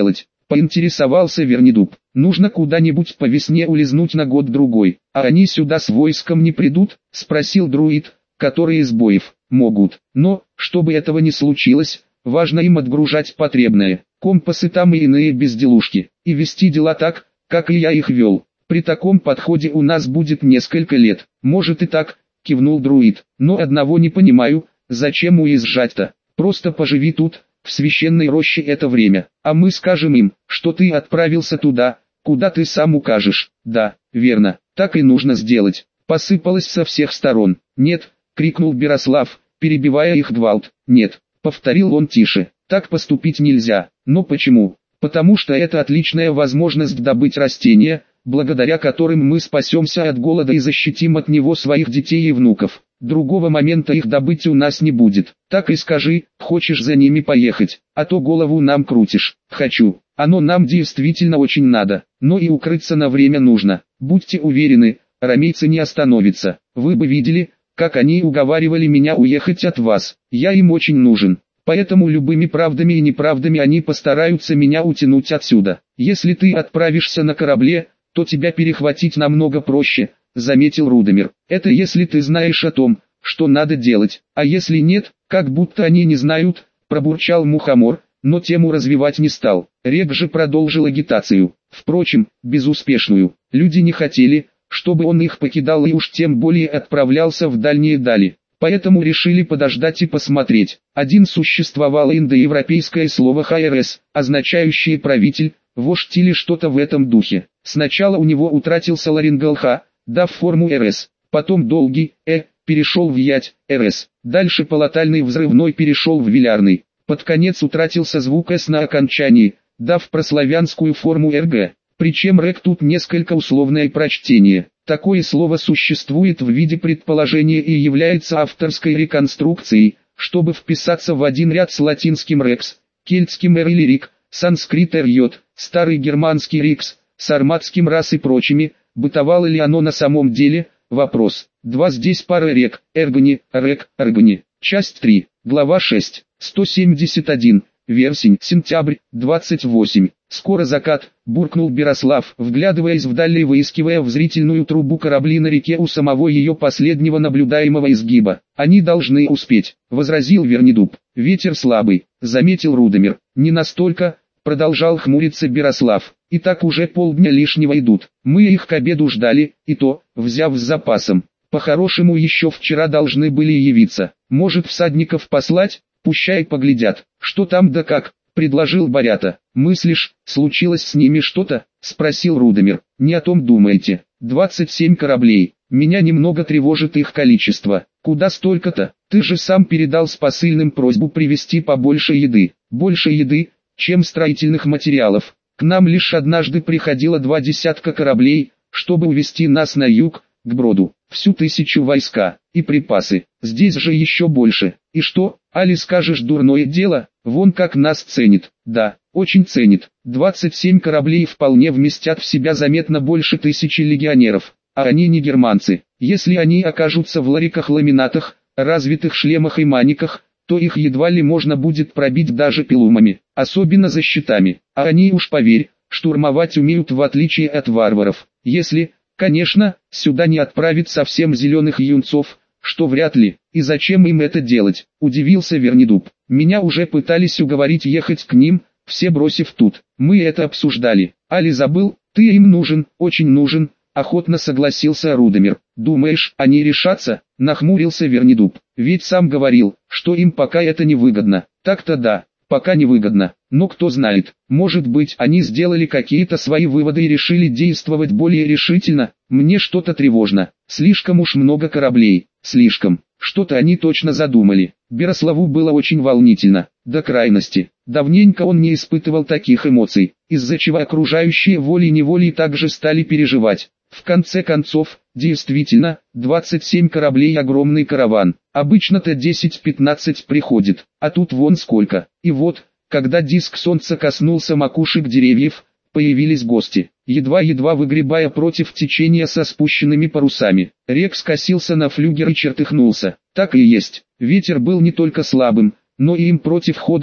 Поинтересовался Вернидуб. Нужно куда-нибудь по весне улизнуть на год-другой. А они сюда с войском не придут? Спросил друид, который из боев. Могут. Но, чтобы этого не случилось, важно им отгружать потребное. Компасы там и иные безделушки. И вести дела так, как и я их вел. При таком подходе у нас будет несколько лет. Может и так, кивнул друид. Но одного не понимаю, зачем уезжать-то? Просто поживи тут, в священной роще это время. А мы скажем им, что ты отправился туда, куда ты сам укажешь. Да, верно, так и нужно сделать. Посыпалось со всех сторон. Нет, крикнул Берослав, перебивая их гвалт. Нет, повторил он тише. Так поступить нельзя. Но почему? Потому что это отличная возможность добыть растения, благодаря которым мы спасемся от голода и защитим от него своих детей и внуков. Другого момента их добыть у нас не будет. Так и скажи, хочешь за ними поехать, а то голову нам крутишь. Хочу. Оно нам действительно очень надо, но и укрыться на время нужно. Будьте уверены, ромейцы не остановятся. Вы бы видели, как они уговаривали меня уехать от вас. Я им очень нужен. Поэтому любыми правдами и неправдами они постараются меня утянуть отсюда. Если ты отправишься на корабле, то тебя перехватить намного проще, заметил Рудомир. Это если ты знаешь о том, что надо делать, а если нет, как будто они не знают, пробурчал Мухомор, но тему развивать не стал. Рек же продолжил агитацию, впрочем, безуспешную. Люди не хотели, чтобы он их покидал и уж тем более отправлялся в дальние дали. Поэтому решили подождать и посмотреть. Один существовало индоевропейское слово «хайрес», означающее «правитель», «вождь» или что-то в этом духе. Сначала у него утратился ларингалха, дав форму «рс», потом долгий «э», перешел в ять, «рс», дальше полотальный взрывной перешел в вилярный. Под конец утратился звук «с» на окончании, дав прославянскую форму «рг». Причем «рек» тут несколько условное прочтение. Такое слово существует в виде предположения и является авторской реконструкцией, чтобы вписаться в один ряд с латинским «рекс», кельтским «эр» или «рик», санскрит «рьот», старый германский «рикс», сарматским «рас» и прочими. Бытовало ли оно на самом деле? Вопрос. два Здесь пара рек, эргани, рек, аргани. Часть три, глава шесть, сто семьдесят один, вересень, сентябрь, двадцать восемь. Скоро закат, буркнул Берослав, вглядываясь вдаль и выискивая в зрительную трубу корабли на реке у самого ее последнего наблюдаемого изгиба. Они должны успеть, возразил Вернидуб. Ветер слабый, заметил Рудомир. Не настолько, продолжал хмуриться Берослав. И так уже полдня лишнего идут. Мы их к обеду ждали, и то, взяв с запасом. По-хорошему еще вчера должны были явиться. Может всадников послать? Пущай поглядят, что там да как, предложил Борята. Мыслишь, случилось с ними что-то? Спросил Рудомир. Не о том думаете. двадцать семь кораблей. Меня немного тревожит их количество. Куда столько-то? Ты же сам передал с посыльным просьбу привезти побольше еды. Больше еды, чем строительных материалов. К нам лишь однажды приходило два десятка кораблей, чтобы увезти нас на юг, к Броду. Всю тысячу войска и припасы. Здесь же еще больше. И что, али скажешь дурное дело? Вон как нас ценит. Да, очень ценит. двадцать семь кораблей вполне вместят в себя заметно больше тысячи легионеров. А они не германцы. Если они окажутся в лариках-ламинатах, развитых шлемах и маниках, то их едва ли можно будет пробить даже пилумами, особенно за щитами. А они, уж поверь, штурмовать умеют в отличие от варваров. Если, конечно, сюда не отправить совсем зеленых юнцов, что вряд ли. И зачем им это делать? Удивился Вернидуб. Меня уже пытались уговорить ехать к ним, все бросив тут. Мы это обсуждали. Али забыл? Ты им нужен, очень нужен. Охотно согласился Рудомир. Думаешь, они решатся? Нахмурился Вернидуб. Ведь сам говорил, что им пока это не выгодно. Так-то да, пока не выгодно. Но кто знает, может быть, они сделали какие-то свои выводы и решили действовать более решительно. Мне что-то тревожно. Слишком уж много кораблей. Слишком. Что-то они точно задумали. Берославу было очень волнительно, до крайности. Давненько он не испытывал таких эмоций, из-за чего окружающие волей-неволей также стали переживать. В конце концов, действительно, двадцать семь кораблей — огромный караван. Обычно-то десять-пятнадцать приходит, а тут вон сколько. И вот, когда диск солнца коснулся макушек деревьев, появились гости, едва-едва выгребая против течения со спущенными парусами. Рек скосился на флюгер и чертыхнулся. Так и есть, ветер был не только слабым, но и им против хода,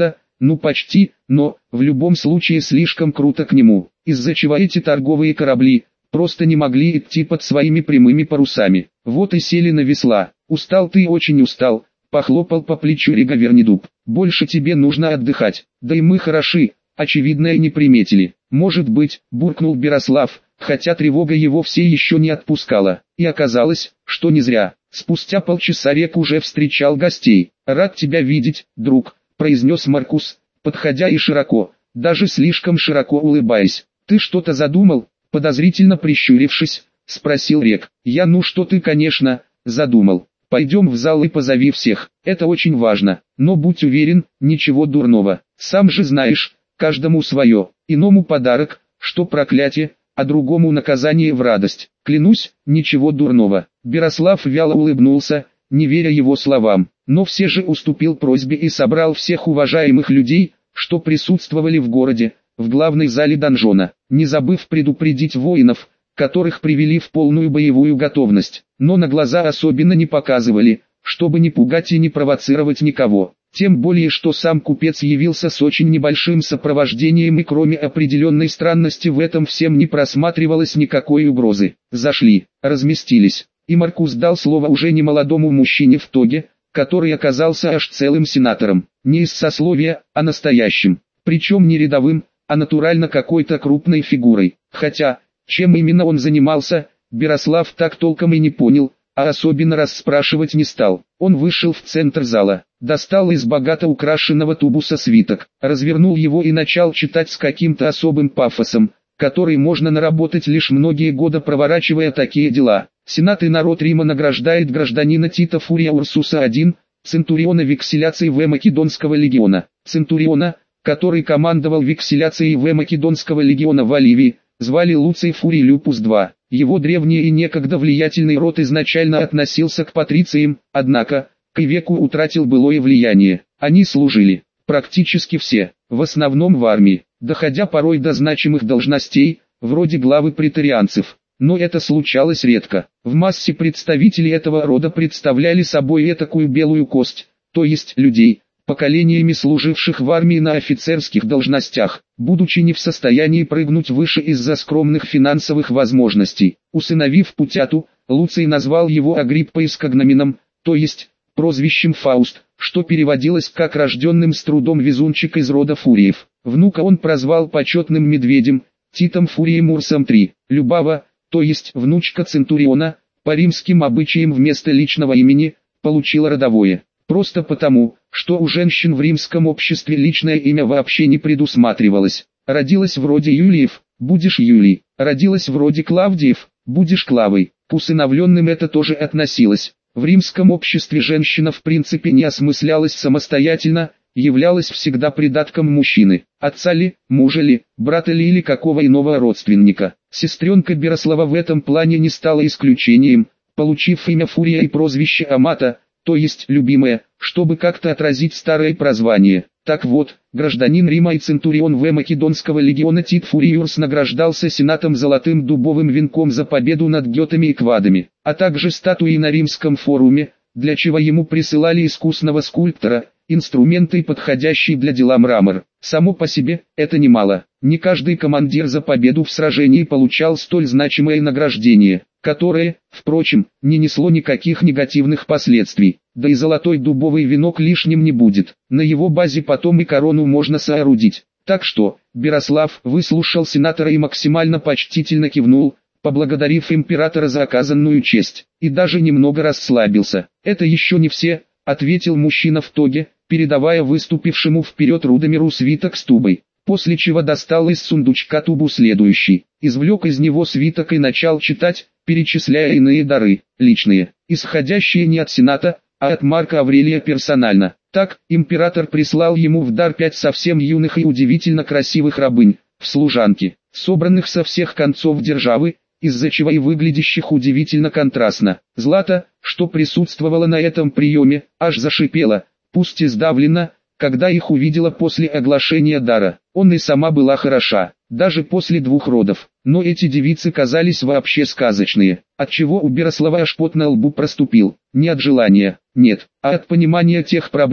ну почти, но, в любом случае слишком круто к нему, из-за чего эти торговые корабли просто не могли идти под своими прямыми парусами. Вот и сели на весла. Устал ты, очень устал, похлопал по плечу Рига Вернидуб. Больше тебе нужно отдыхать, да и мы хороши, очевидно и не приметили. Может быть, буркнул Берослав, хотя тревога его все еще не отпускала. И оказалось, что не зря. Спустя полчаса Рек уже встречал гостей. «Рад тебя видеть, друг», — произнес Маркус, подходя и широко, даже слишком широко улыбаясь. «Ты что-то задумал?» Подозрительно прищурившись, спросил Рек. «Я ну что ты, конечно, задумал. Пойдем в зал и позови всех, это очень важно, но будь уверен, ничего дурного. Сам же знаешь, каждому свое, иному подарок, что проклятие, а другому наказание в радость. Клянусь, ничего дурного». Берослав вяло улыбнулся, не веря его словам, но все же уступил просьбе и собрал всех уважаемых людей, что присутствовали в городе, в главной зале донжона, не забыв предупредить воинов, которых привели в полную боевую готовность, но на глаза особенно не показывали, чтобы не пугать и не провоцировать никого. Тем более, что сам купец явился с очень небольшим сопровождением, и кроме определенной странности в этом всем не просматривалось никакой угрозы. Зашли, разместились, и Маркус дал слово уже не молодому мужчине в тоге, который оказался аж целым сенатором, не из сословия, а настоящим, причем не рядовым, а натурально какой-то крупной фигурой. Хотя, чем именно он занимался, Берослав так толком и не понял, а особенно расспрашивать не стал. Он вышел в центр зала, достал из богато украшенного тубуса свиток, развернул его и начал читать с каким-то особым пафосом, который можно наработать лишь многие годы проворачивая такие дела. Сенат и народ Рима награждает гражданина Тита Фурия Урсуса I, центуриона векселяции В Македонского легиона, центуриона, который командовал векселяцией В Македонского легиона в Оливии, звали Луций Фурий Люпус два. Его древний и некогда влиятельный род изначально относился к патрициям, однако, к веку утратил былое влияние. Они служили, практически все, в основном в армии, доходя порой до значимых должностей, вроде главы претарианцев. Но это случалось редко. В массе представители этого рода представляли собой этакую белую кость, то есть людей, поколениями служивших в армии на офицерских должностях, будучи не в состоянии прыгнуть выше из-за скромных финансовых возможностей. Усыновив Путяту, Луций назвал его Агриппой с когноменом, то есть прозвищем Фауст, что переводилось как «рожденным с трудом везунчик из рода Фуриев». Внука он прозвал почетным медведем, Титом Фурием Урсом три. Любава, то есть внучка Центуриона, по римским обычаям вместо личного имени, получила родовое. Просто потому, что у женщин в римском обществе личное имя вообще не предусматривалось. Родилась вроде Юлиев, будешь Юлий. Родилась вроде Клавдиев, будешь Клавой. К усыновленным это тоже относилось. В римском обществе женщина в принципе не осмыслялась самостоятельно, являлась всегда придатком мужчины, отца ли, мужа ли, брата ли или какого иного родственника. Сестренка Берослава в этом плане не стала исключением, получив имя Фурия и прозвище Амата, то есть любимая, чтобы как-то отразить старое прозвание. Так вот, гражданин Рима и центурион В Македонского легиона Тит Фуриюрс награждался сенатом золотым дубовым венком за победу над гетами и квадами, а также статуей на римском форуме, для чего ему присылали искусного скульптора, инструменты подходящие для дела мрамор. Само по себе, это немало. Не каждый командир за победу в сражении получал столь значимое награждение, которое, впрочем, не несло никаких негативных последствий. Да и золотой дубовый венок лишним не будет. На его базе потом и корону можно соорудить. Так что, Берослав выслушал сенатора и максимально почтительно кивнул, поблагодарив императора за оказанную честь, и даже немного расслабился. «Это еще не все», — ответил мужчина в тоге, передавая выступившему вперед Рудомиру свиток с тубой, после чего достал из сундучка тубу следующий, извлек из него свиток и начал читать, перечисляя иные дары, личные, исходящие не от сената, а от Марка Аврелия персонально. Так, император прислал ему в дар пять совсем юных и удивительно красивых рабынь, в служанки, собранных со всех концов державы, из-за чего и выглядящих удивительно контрастно. Злата, что присутствовала на этом приеме, аж зашипела, пусть и сдавленно, когда их увидела после оглашения дара. Он и сама была хороша, даже после двух родов, но эти девицы казались вообще сказочные, отчего у Берослава аж пот на лбу проступил, не от желания, нет, а от понимания тех проблем,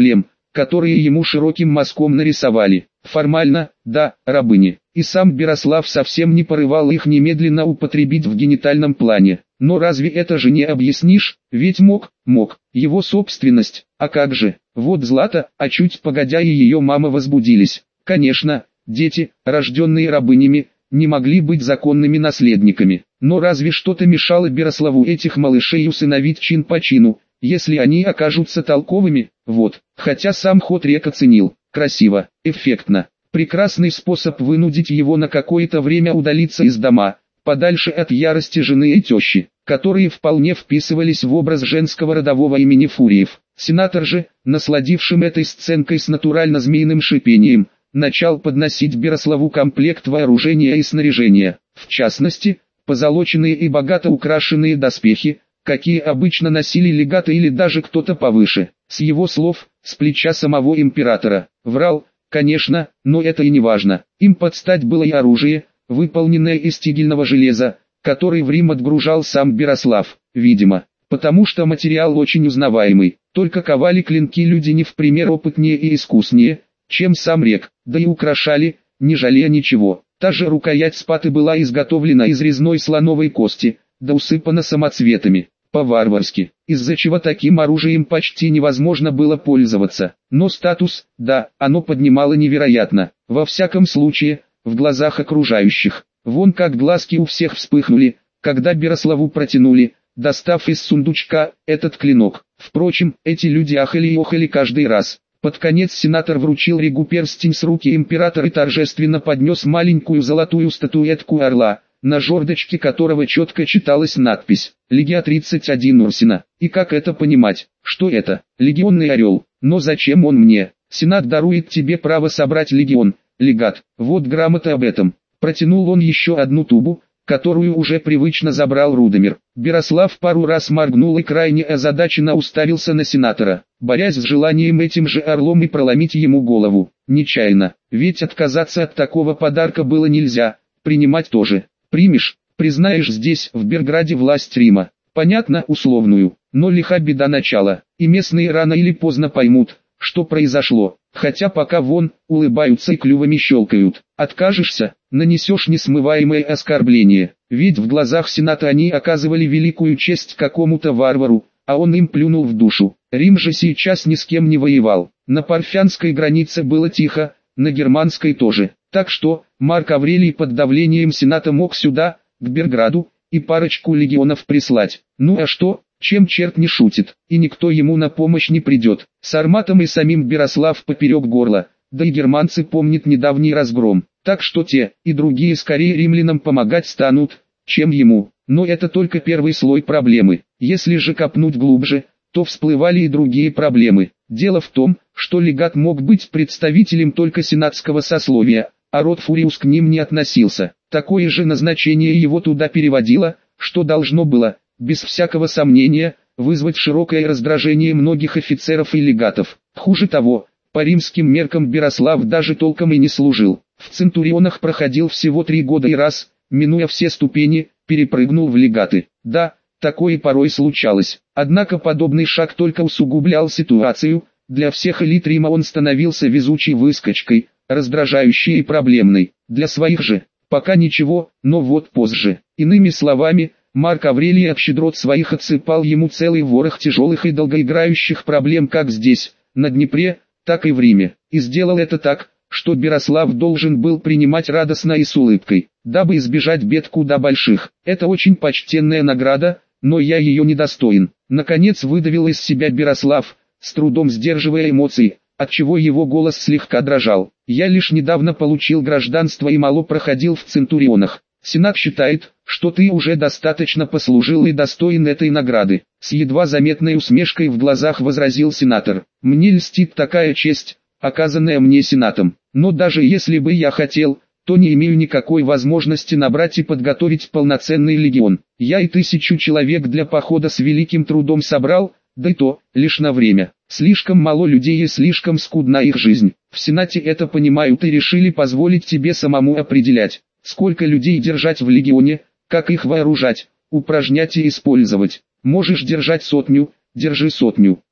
которые ему широким мазком нарисовали. Формально, да, рабыни. И сам Берослав совсем не порывал их немедленно употребить в генитальном плане. Но разве это же не объяснишь? Ведь мог, мог. Его собственность. А как же? Вот Злата, а чуть погодя и ее мама возбудились. Конечно, дети, рожденные рабынями, не могли быть законными наследниками. Но разве что-то мешало Берославу этих малышей усыновить чин по чину, если они окажутся толковыми? Вот. Хотя сам ход рек оценил. Красиво, эффектно. Прекрасный способ вынудить его на какое-то время удалиться из дома, подальше от ярости жены и тещи, которые вполне вписывались в образ женского родового имени Фуриев. Сенатор же, насладившим этой сценкой с натурально змеиным шипением, начал подносить Берославу комплект вооружения и снаряжения, в частности, позолоченные и богато украшенные доспехи, какие обычно носили легаты или даже кто-то повыше. С его слов, с плеча самого императора. Врал, конечно, но это и не важно. Им под стать было и оружие, выполненное из тигельного железа, который в Рим отгружал сам Берослав, видимо, потому что материал очень узнаваемый. Только ковали клинки люди не в пример опытнее и искуснее, чем сам Рек, да и украшали, не жалея ничего. Та же рукоять спаты была изготовлена из резной слоновой кости, да усыпана самоцветами, по-варварски, из-за чего таким оружием почти невозможно было пользоваться. Но статус, да, оно поднимало невероятно, во всяком случае, в глазах окружающих. Вон как глазки у всех вспыхнули, когда Берославу протянули, достав из сундучка этот клинок. Впрочем, эти люди ахали и охали каждый раз. Под конец сенатор вручил Регу перстень с руки императора и торжественно поднес маленькую золотую статуэтку орла, на жердочке которого четко читалась надпись «Легия тридцать один Урсина». И как это понимать? Что это? Легионный орел. Но зачем он мне? Сенат дарует тебе право собрать легион, легат. Вот грамота об этом. Протянул он еще одну тубу, которую уже привычно забрал Рудомир. Берослав пару раз моргнул и крайне озадаченно уставился на сенатора, борясь с желанием этим же орлом и проломить ему голову. Нечаянно, ведь отказаться от такого подарка было нельзя, принимать тоже. Примешь, признаешь здесь, в Берграде, власть Рима. Понятно, условную, но лиха беда начала, и местные рано или поздно поймут, что произошло. Хотя пока вон, улыбаются и клювами щелкают. Откажешься, нанесешь несмываемое оскорбление. Ведь в глазах Сената они оказывали великую честь какому-то варвару, а он им плюнул в душу. Рим же сейчас ни с кем не воевал. На парфянской границе было тихо, на германской тоже. Так что, Марк Аврелий под давлением Сената мог сюда, к Берграду, и парочку легионов прислать. Ну а что? Чем черт не шутит, и никто ему на помощь не придет. С Арматом и самим Берослав поперек горла, да и германцы помнят недавний разгром. Так что те, и другие скорее римлянам помогать станут, чем ему. Но это только первый слой проблемы. Если же копнуть глубже, то всплывали и другие проблемы. Дело в том, что легат мог быть представителем только сенатского сословия, а род Фуриус к ним не относился. Такое же назначение его туда переводило, что должно было, без всякого сомнения, вызвать широкое раздражение многих офицеров и легатов. Хуже того, по римским меркам Берослав даже толком и не служил. В центурионах проходил всего три года и раз, минуя все ступени, перепрыгнул в легаты. Да, такое порой случалось. Однако подобный шаг только усугублял ситуацию. Для всех элит Рима он становился везучей выскочкой, раздражающей и проблемной. Для своих же, пока ничего, но вот позже. Иными словами, Марк Аврелий от щедрот своих отсыпал ему целый ворох тяжелых и долгоиграющих проблем как здесь, на Днепре, так и в Риме. И сделал это так, что Берослав должен был принимать радостно и с улыбкой, дабы избежать бед куда больших. Это очень почтенная награда, но я ее недостоин. Наконец выдавил из себя Берослав, с трудом сдерживая эмоции, отчего его голос слегка дрожал. Я лишь недавно получил гражданство и мало проходил в центурионах. Сенат считает, что ты уже достаточно послужил и достоин этой награды. С едва заметной усмешкой в глазах возразил сенатор. Мне льстит такая честь, оказанная мне сенатом. Но даже если бы я хотел, то не имею никакой возможности набрать и подготовить полноценный легион. Я и тысячу человек для похода с великим трудом собрал, да и то, лишь на время. Слишком мало людей и слишком скудна их жизнь. В Сенате это понимают и решили позволить тебе самому определять, сколько людей держать в легионе, как их вооружать, упражнять и использовать. Можешь держать сотню, держи сотню.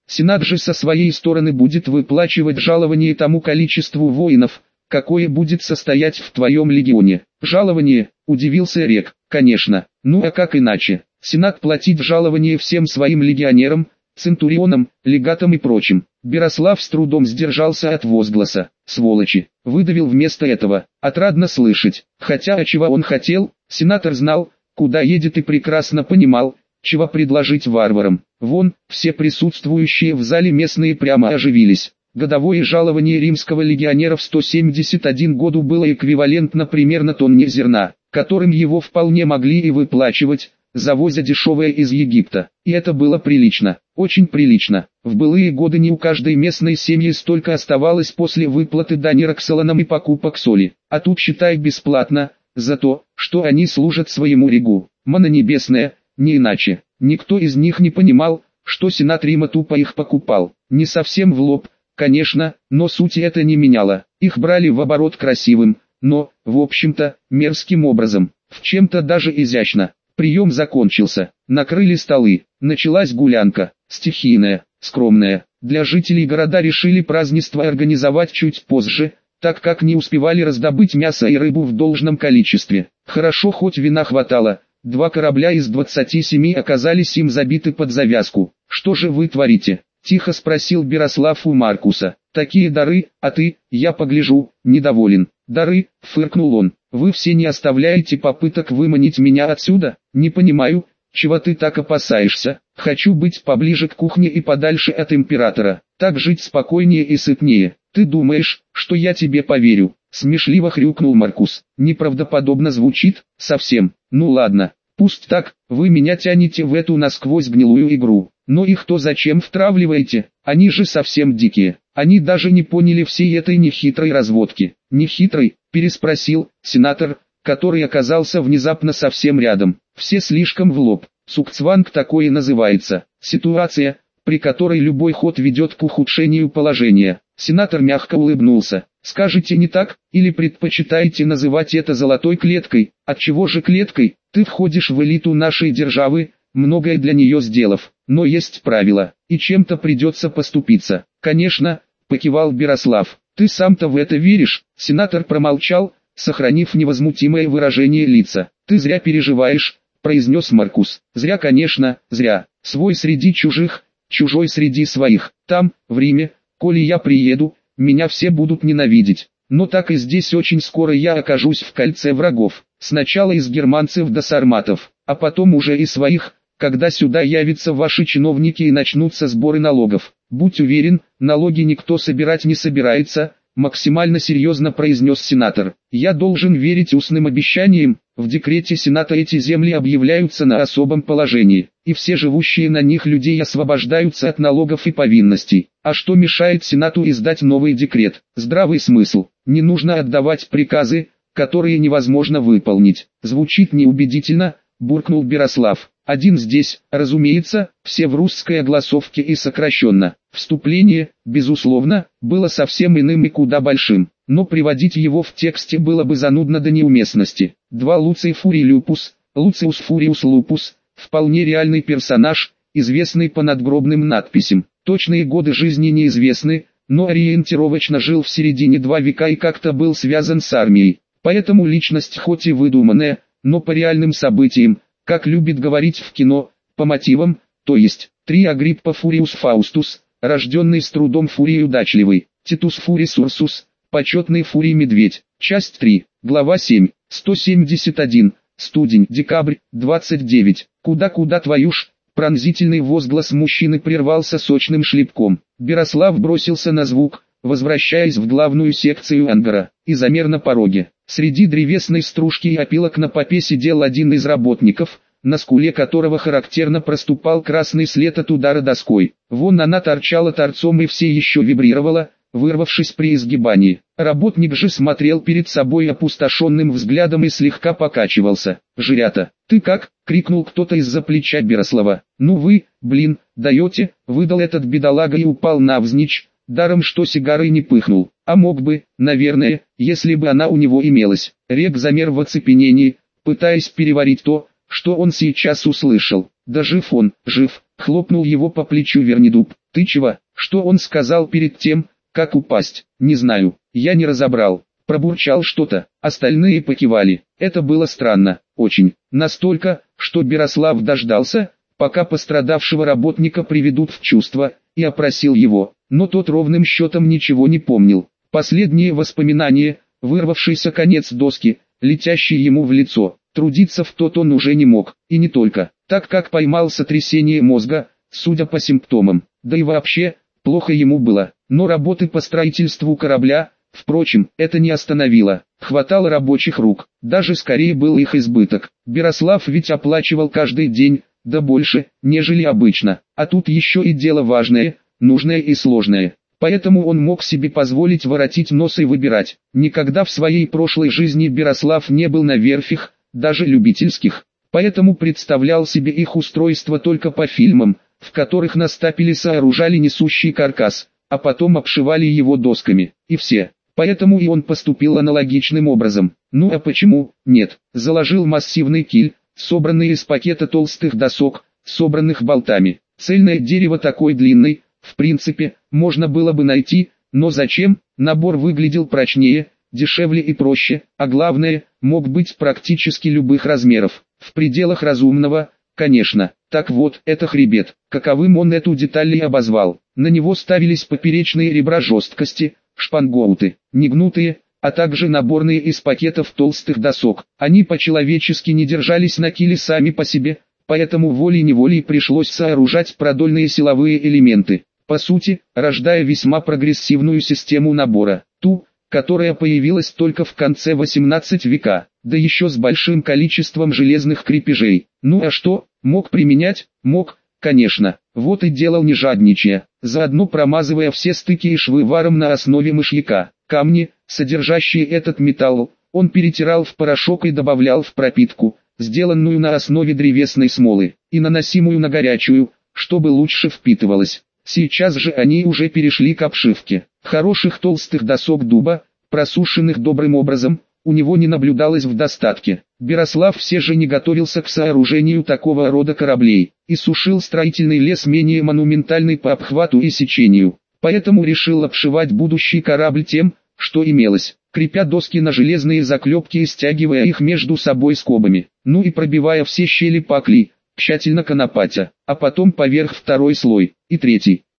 Сенат же со своей стороны будет выплачивать жалование тому количеству воинов, какое будет состоять в твоем легионе. Жалование, удивился Рек, конечно, ну а как иначе? Сенат платит жалование всем своим легионерам, центурионам, легатам и прочим. Берослав с трудом сдержался от возгласа. Сволочи, выдавил вместо этого. Отрадно слышать. Хотя а чего он хотел, сенатор знал, куда едет и прекрасно понимал, чего предложить варварам. Вон, все присутствующие в зале местные прямо оживились. Годовое жалование римского легионера в сто семьдесят один году было эквивалентно примерно тонне зерна, которым его вполне могли и выплачивать, завозя дешевое из Египта. И это было прилично, очень прилично. В былые годы не у каждой местной семьи столько оставалось после выплаты дани Роксоланам и покупок соли. А тут считай бесплатно, за то, что они служат своему регу. Мана небесная, не иначе. Никто из них не понимал, что сенат Рима тупо их покупал. Не совсем в лоб, конечно, но сути это не меняло. Их брали в оборот красивым, но, в общем-то, мерзким образом. В чем-то даже изящно. Прием закончился, накрыли столы, началась гулянка, стихийная, скромная. Для жителей города решили празднество организовать чуть позже, так как не успевали раздобыть мясо и рыбу в должном количестве. Хорошо хоть вина хватало, два корабля из двадцати семи оказались им забиты под завязку. «Что же вы творите?» – тихо спросил Берослав у Маркуса. «Такие дары, а ты, я погляжу, недоволен». «Дары», – фыркнул он. «Вы все не оставляете попыток выманить меня отсюда? Не понимаю, чего ты так опасаешься? Хочу быть поближе к кухне и подальше от императора, так жить спокойнее и сытнее. Ты думаешь, что я тебе поверю?» Смешливо хрюкнул Маркус. «Неправдоподобно звучит, совсем. Ну ладно, пусть так, вы меня тянете в эту насквозь гнилую игру. Но их то зачем втравливаете? Они же совсем дикие. Они даже не поняли всей этой нехитрой разводки». «Нехитрой?» – переспросил сенатор, который оказался внезапно совсем рядом. «Все слишком в лоб. Цукцванг такое называется. Ситуация, при которой любой ход ведет к ухудшению положения». Сенатор мягко улыбнулся. «Скажете не так, или предпочитаете называть это золотой клеткой? Отчего же клеткой? Ты входишь в элиту нашей державы, многое для нее сделав, но есть правила, и чем-то придется поступиться». «Конечно», — покивал Берослав. «Ты сам-то в это веришь?» Сенатор промолчал, сохранив невозмутимое выражение лица. «Ты зря переживаешь», — произнес Маркус. «Зря, конечно, зря. Свой среди чужих, чужой среди своих. Там, в Риме, коли я приеду, меня все будут ненавидеть. Но так и здесь очень скоро я окажусь в кольце врагов. Сначала из германцев до сарматов, а потом уже и своих, когда сюда явятся ваши чиновники и начнутся сборы налогов. Будь уверен, налоги никто собирать не собирается», — максимально серьезно произнес сенатор. «Я должен верить устным обещаниям. В декрете Сената эти земли объявляются на особом положении, и все живущие на них людей освобождаются от налогов и повинностей. А что мешает Сенату издать новый декрет? Здравый смысл. Не нужно отдавать приказы, которые невозможно выполнить». «Звучит неубедительно», — буркнул Берослав. «Один здесь, разумеется, все в русской огласовке и сокращенно». Вступление, безусловно, было совсем иным и куда большим, но приводить его в тексте было бы занудно до неуместности. Два Луций Фурий Люпус, Луциус Фуриус Лупус, вполне реальный персонаж, известный по надгробным надписям. Точные годы жизни неизвестны, но ориентировочно жил в середине два века и как-то был связан с армией. Поэтому личность хоть и выдуманная, но по реальным событиям, как любит говорить в кино, по мотивам, то есть, три Агриппа Фуриус Фаустус, рожденный с трудом Фурий удачливый, Титус Фурис Урсус, почетный Фурий Медведь, часть три, глава семь, сто семьдесят один, студень, декабрь, двадцать девять, куда-куда твою ж, пронзительный возглас мужчины прервался сочным шлепком. Берослав бросился на звук, возвращаясь в главную секцию ангара, и замер на пороге. Среди древесной стружки и опилок на попе сидел один из работников, на скуле которого характерно проступал красный след от удара доской. Вон она торчала торцом и все еще вибрировала, вырвавшись при изгибании. Работник же смотрел перед собой опустошенным взглядом и слегка покачивался. «Жирята, ты как?» — крикнул кто-то из-за плеча Берослава. «Ну вы, блин, даете?» — выдал этот бедолага и упал навзничь, даром что сигарой не пыхнул. А мог бы, наверное, если бы она у него имелась. Рек замер в оцепенении, пытаясь переварить то, что он сейчас услышал. Да жив он, жив, хлопнул его по плечу Вернидуб. Ты чего? Что он сказал перед тем, как упасть? Не знаю, я не разобрал. Пробурчал что-то, остальные покивали. Это было странно, очень. Настолько, что Берослав дождался, пока пострадавшего работника приведут в чувство, и опросил его. Но тот ровным счетом ничего не помнил. Последние воспоминания, вырвавшийся конец доски, летящий ему в лицо. Трудиться в тот он уже не мог, и не только, так как поймал сотрясение мозга, судя по симптомам. Да и вообще, плохо ему было. Но работы по строительству корабля, впрочем, это не остановило. Хватало рабочих рук, даже скорее был их избыток. Берослав ведь оплачивал каждый день, да больше, нежели обычно. А тут еще и дело важное, нужное и сложное. Поэтому он мог себе позволить воротить нос и выбирать. Никогда в своей прошлой жизни Берослав не был на верфях, даже любительских. Поэтому представлял себе их устройство только по фильмам, в которых на стапеле сооружали несущий каркас, а потом обшивали его досками. И все. Поэтому и он поступил аналогичным образом. Ну а почему? Нет. Заложил массивный киль, собранный из пакета толстых досок, собранных болтами. Цельное дерево такой длинной, в принципе, можно было бы найти, но зачем? Набор выглядел прочнее, дешевле и проще, а главное, мог быть практически любых размеров. В пределах разумного, конечно. Так вот, это хребет. Каковым он эту деталь и обозвал. На него ставились поперечные ребра жесткости, шпангоуты, негнутые, а также наборные из пакетов толстых досок. Они по-человечески не держались на киле сами по себе, поэтому волей-неволей пришлось сооружать продольные силовые элементы. По сути, рождая весьма прогрессивную систему набора, ту, которая появилась только в конце восемнадцатого века, да еще с большим количеством железных крепежей. Ну а что, мог применять? Мог, конечно, вот и делал не жадничая, заодно промазывая все стыки и швы варом на основе мышьяка. Камни, содержащие этот металл, он перетирал в порошок и добавлял в пропитку, сделанную на основе древесной смолы, и наносимую на горячую, чтобы лучше впитывалось. Сейчас же они уже перешли к обшивке. Хороших толстых досок дуба, просушенных добрым образом, у него не наблюдалось в достатке. Берослав все же не готовился к сооружению такого рода кораблей, и сушил строительный лес менее монументальный по обхвату и сечению. Поэтому решил обшивать будущий корабль тем, что имелось, крепя доски на железные заклепки и стягивая их между собой скобами, ну и пробивая все щели паклей, тщательно конопатя, а потом поверх второй слой, и третий.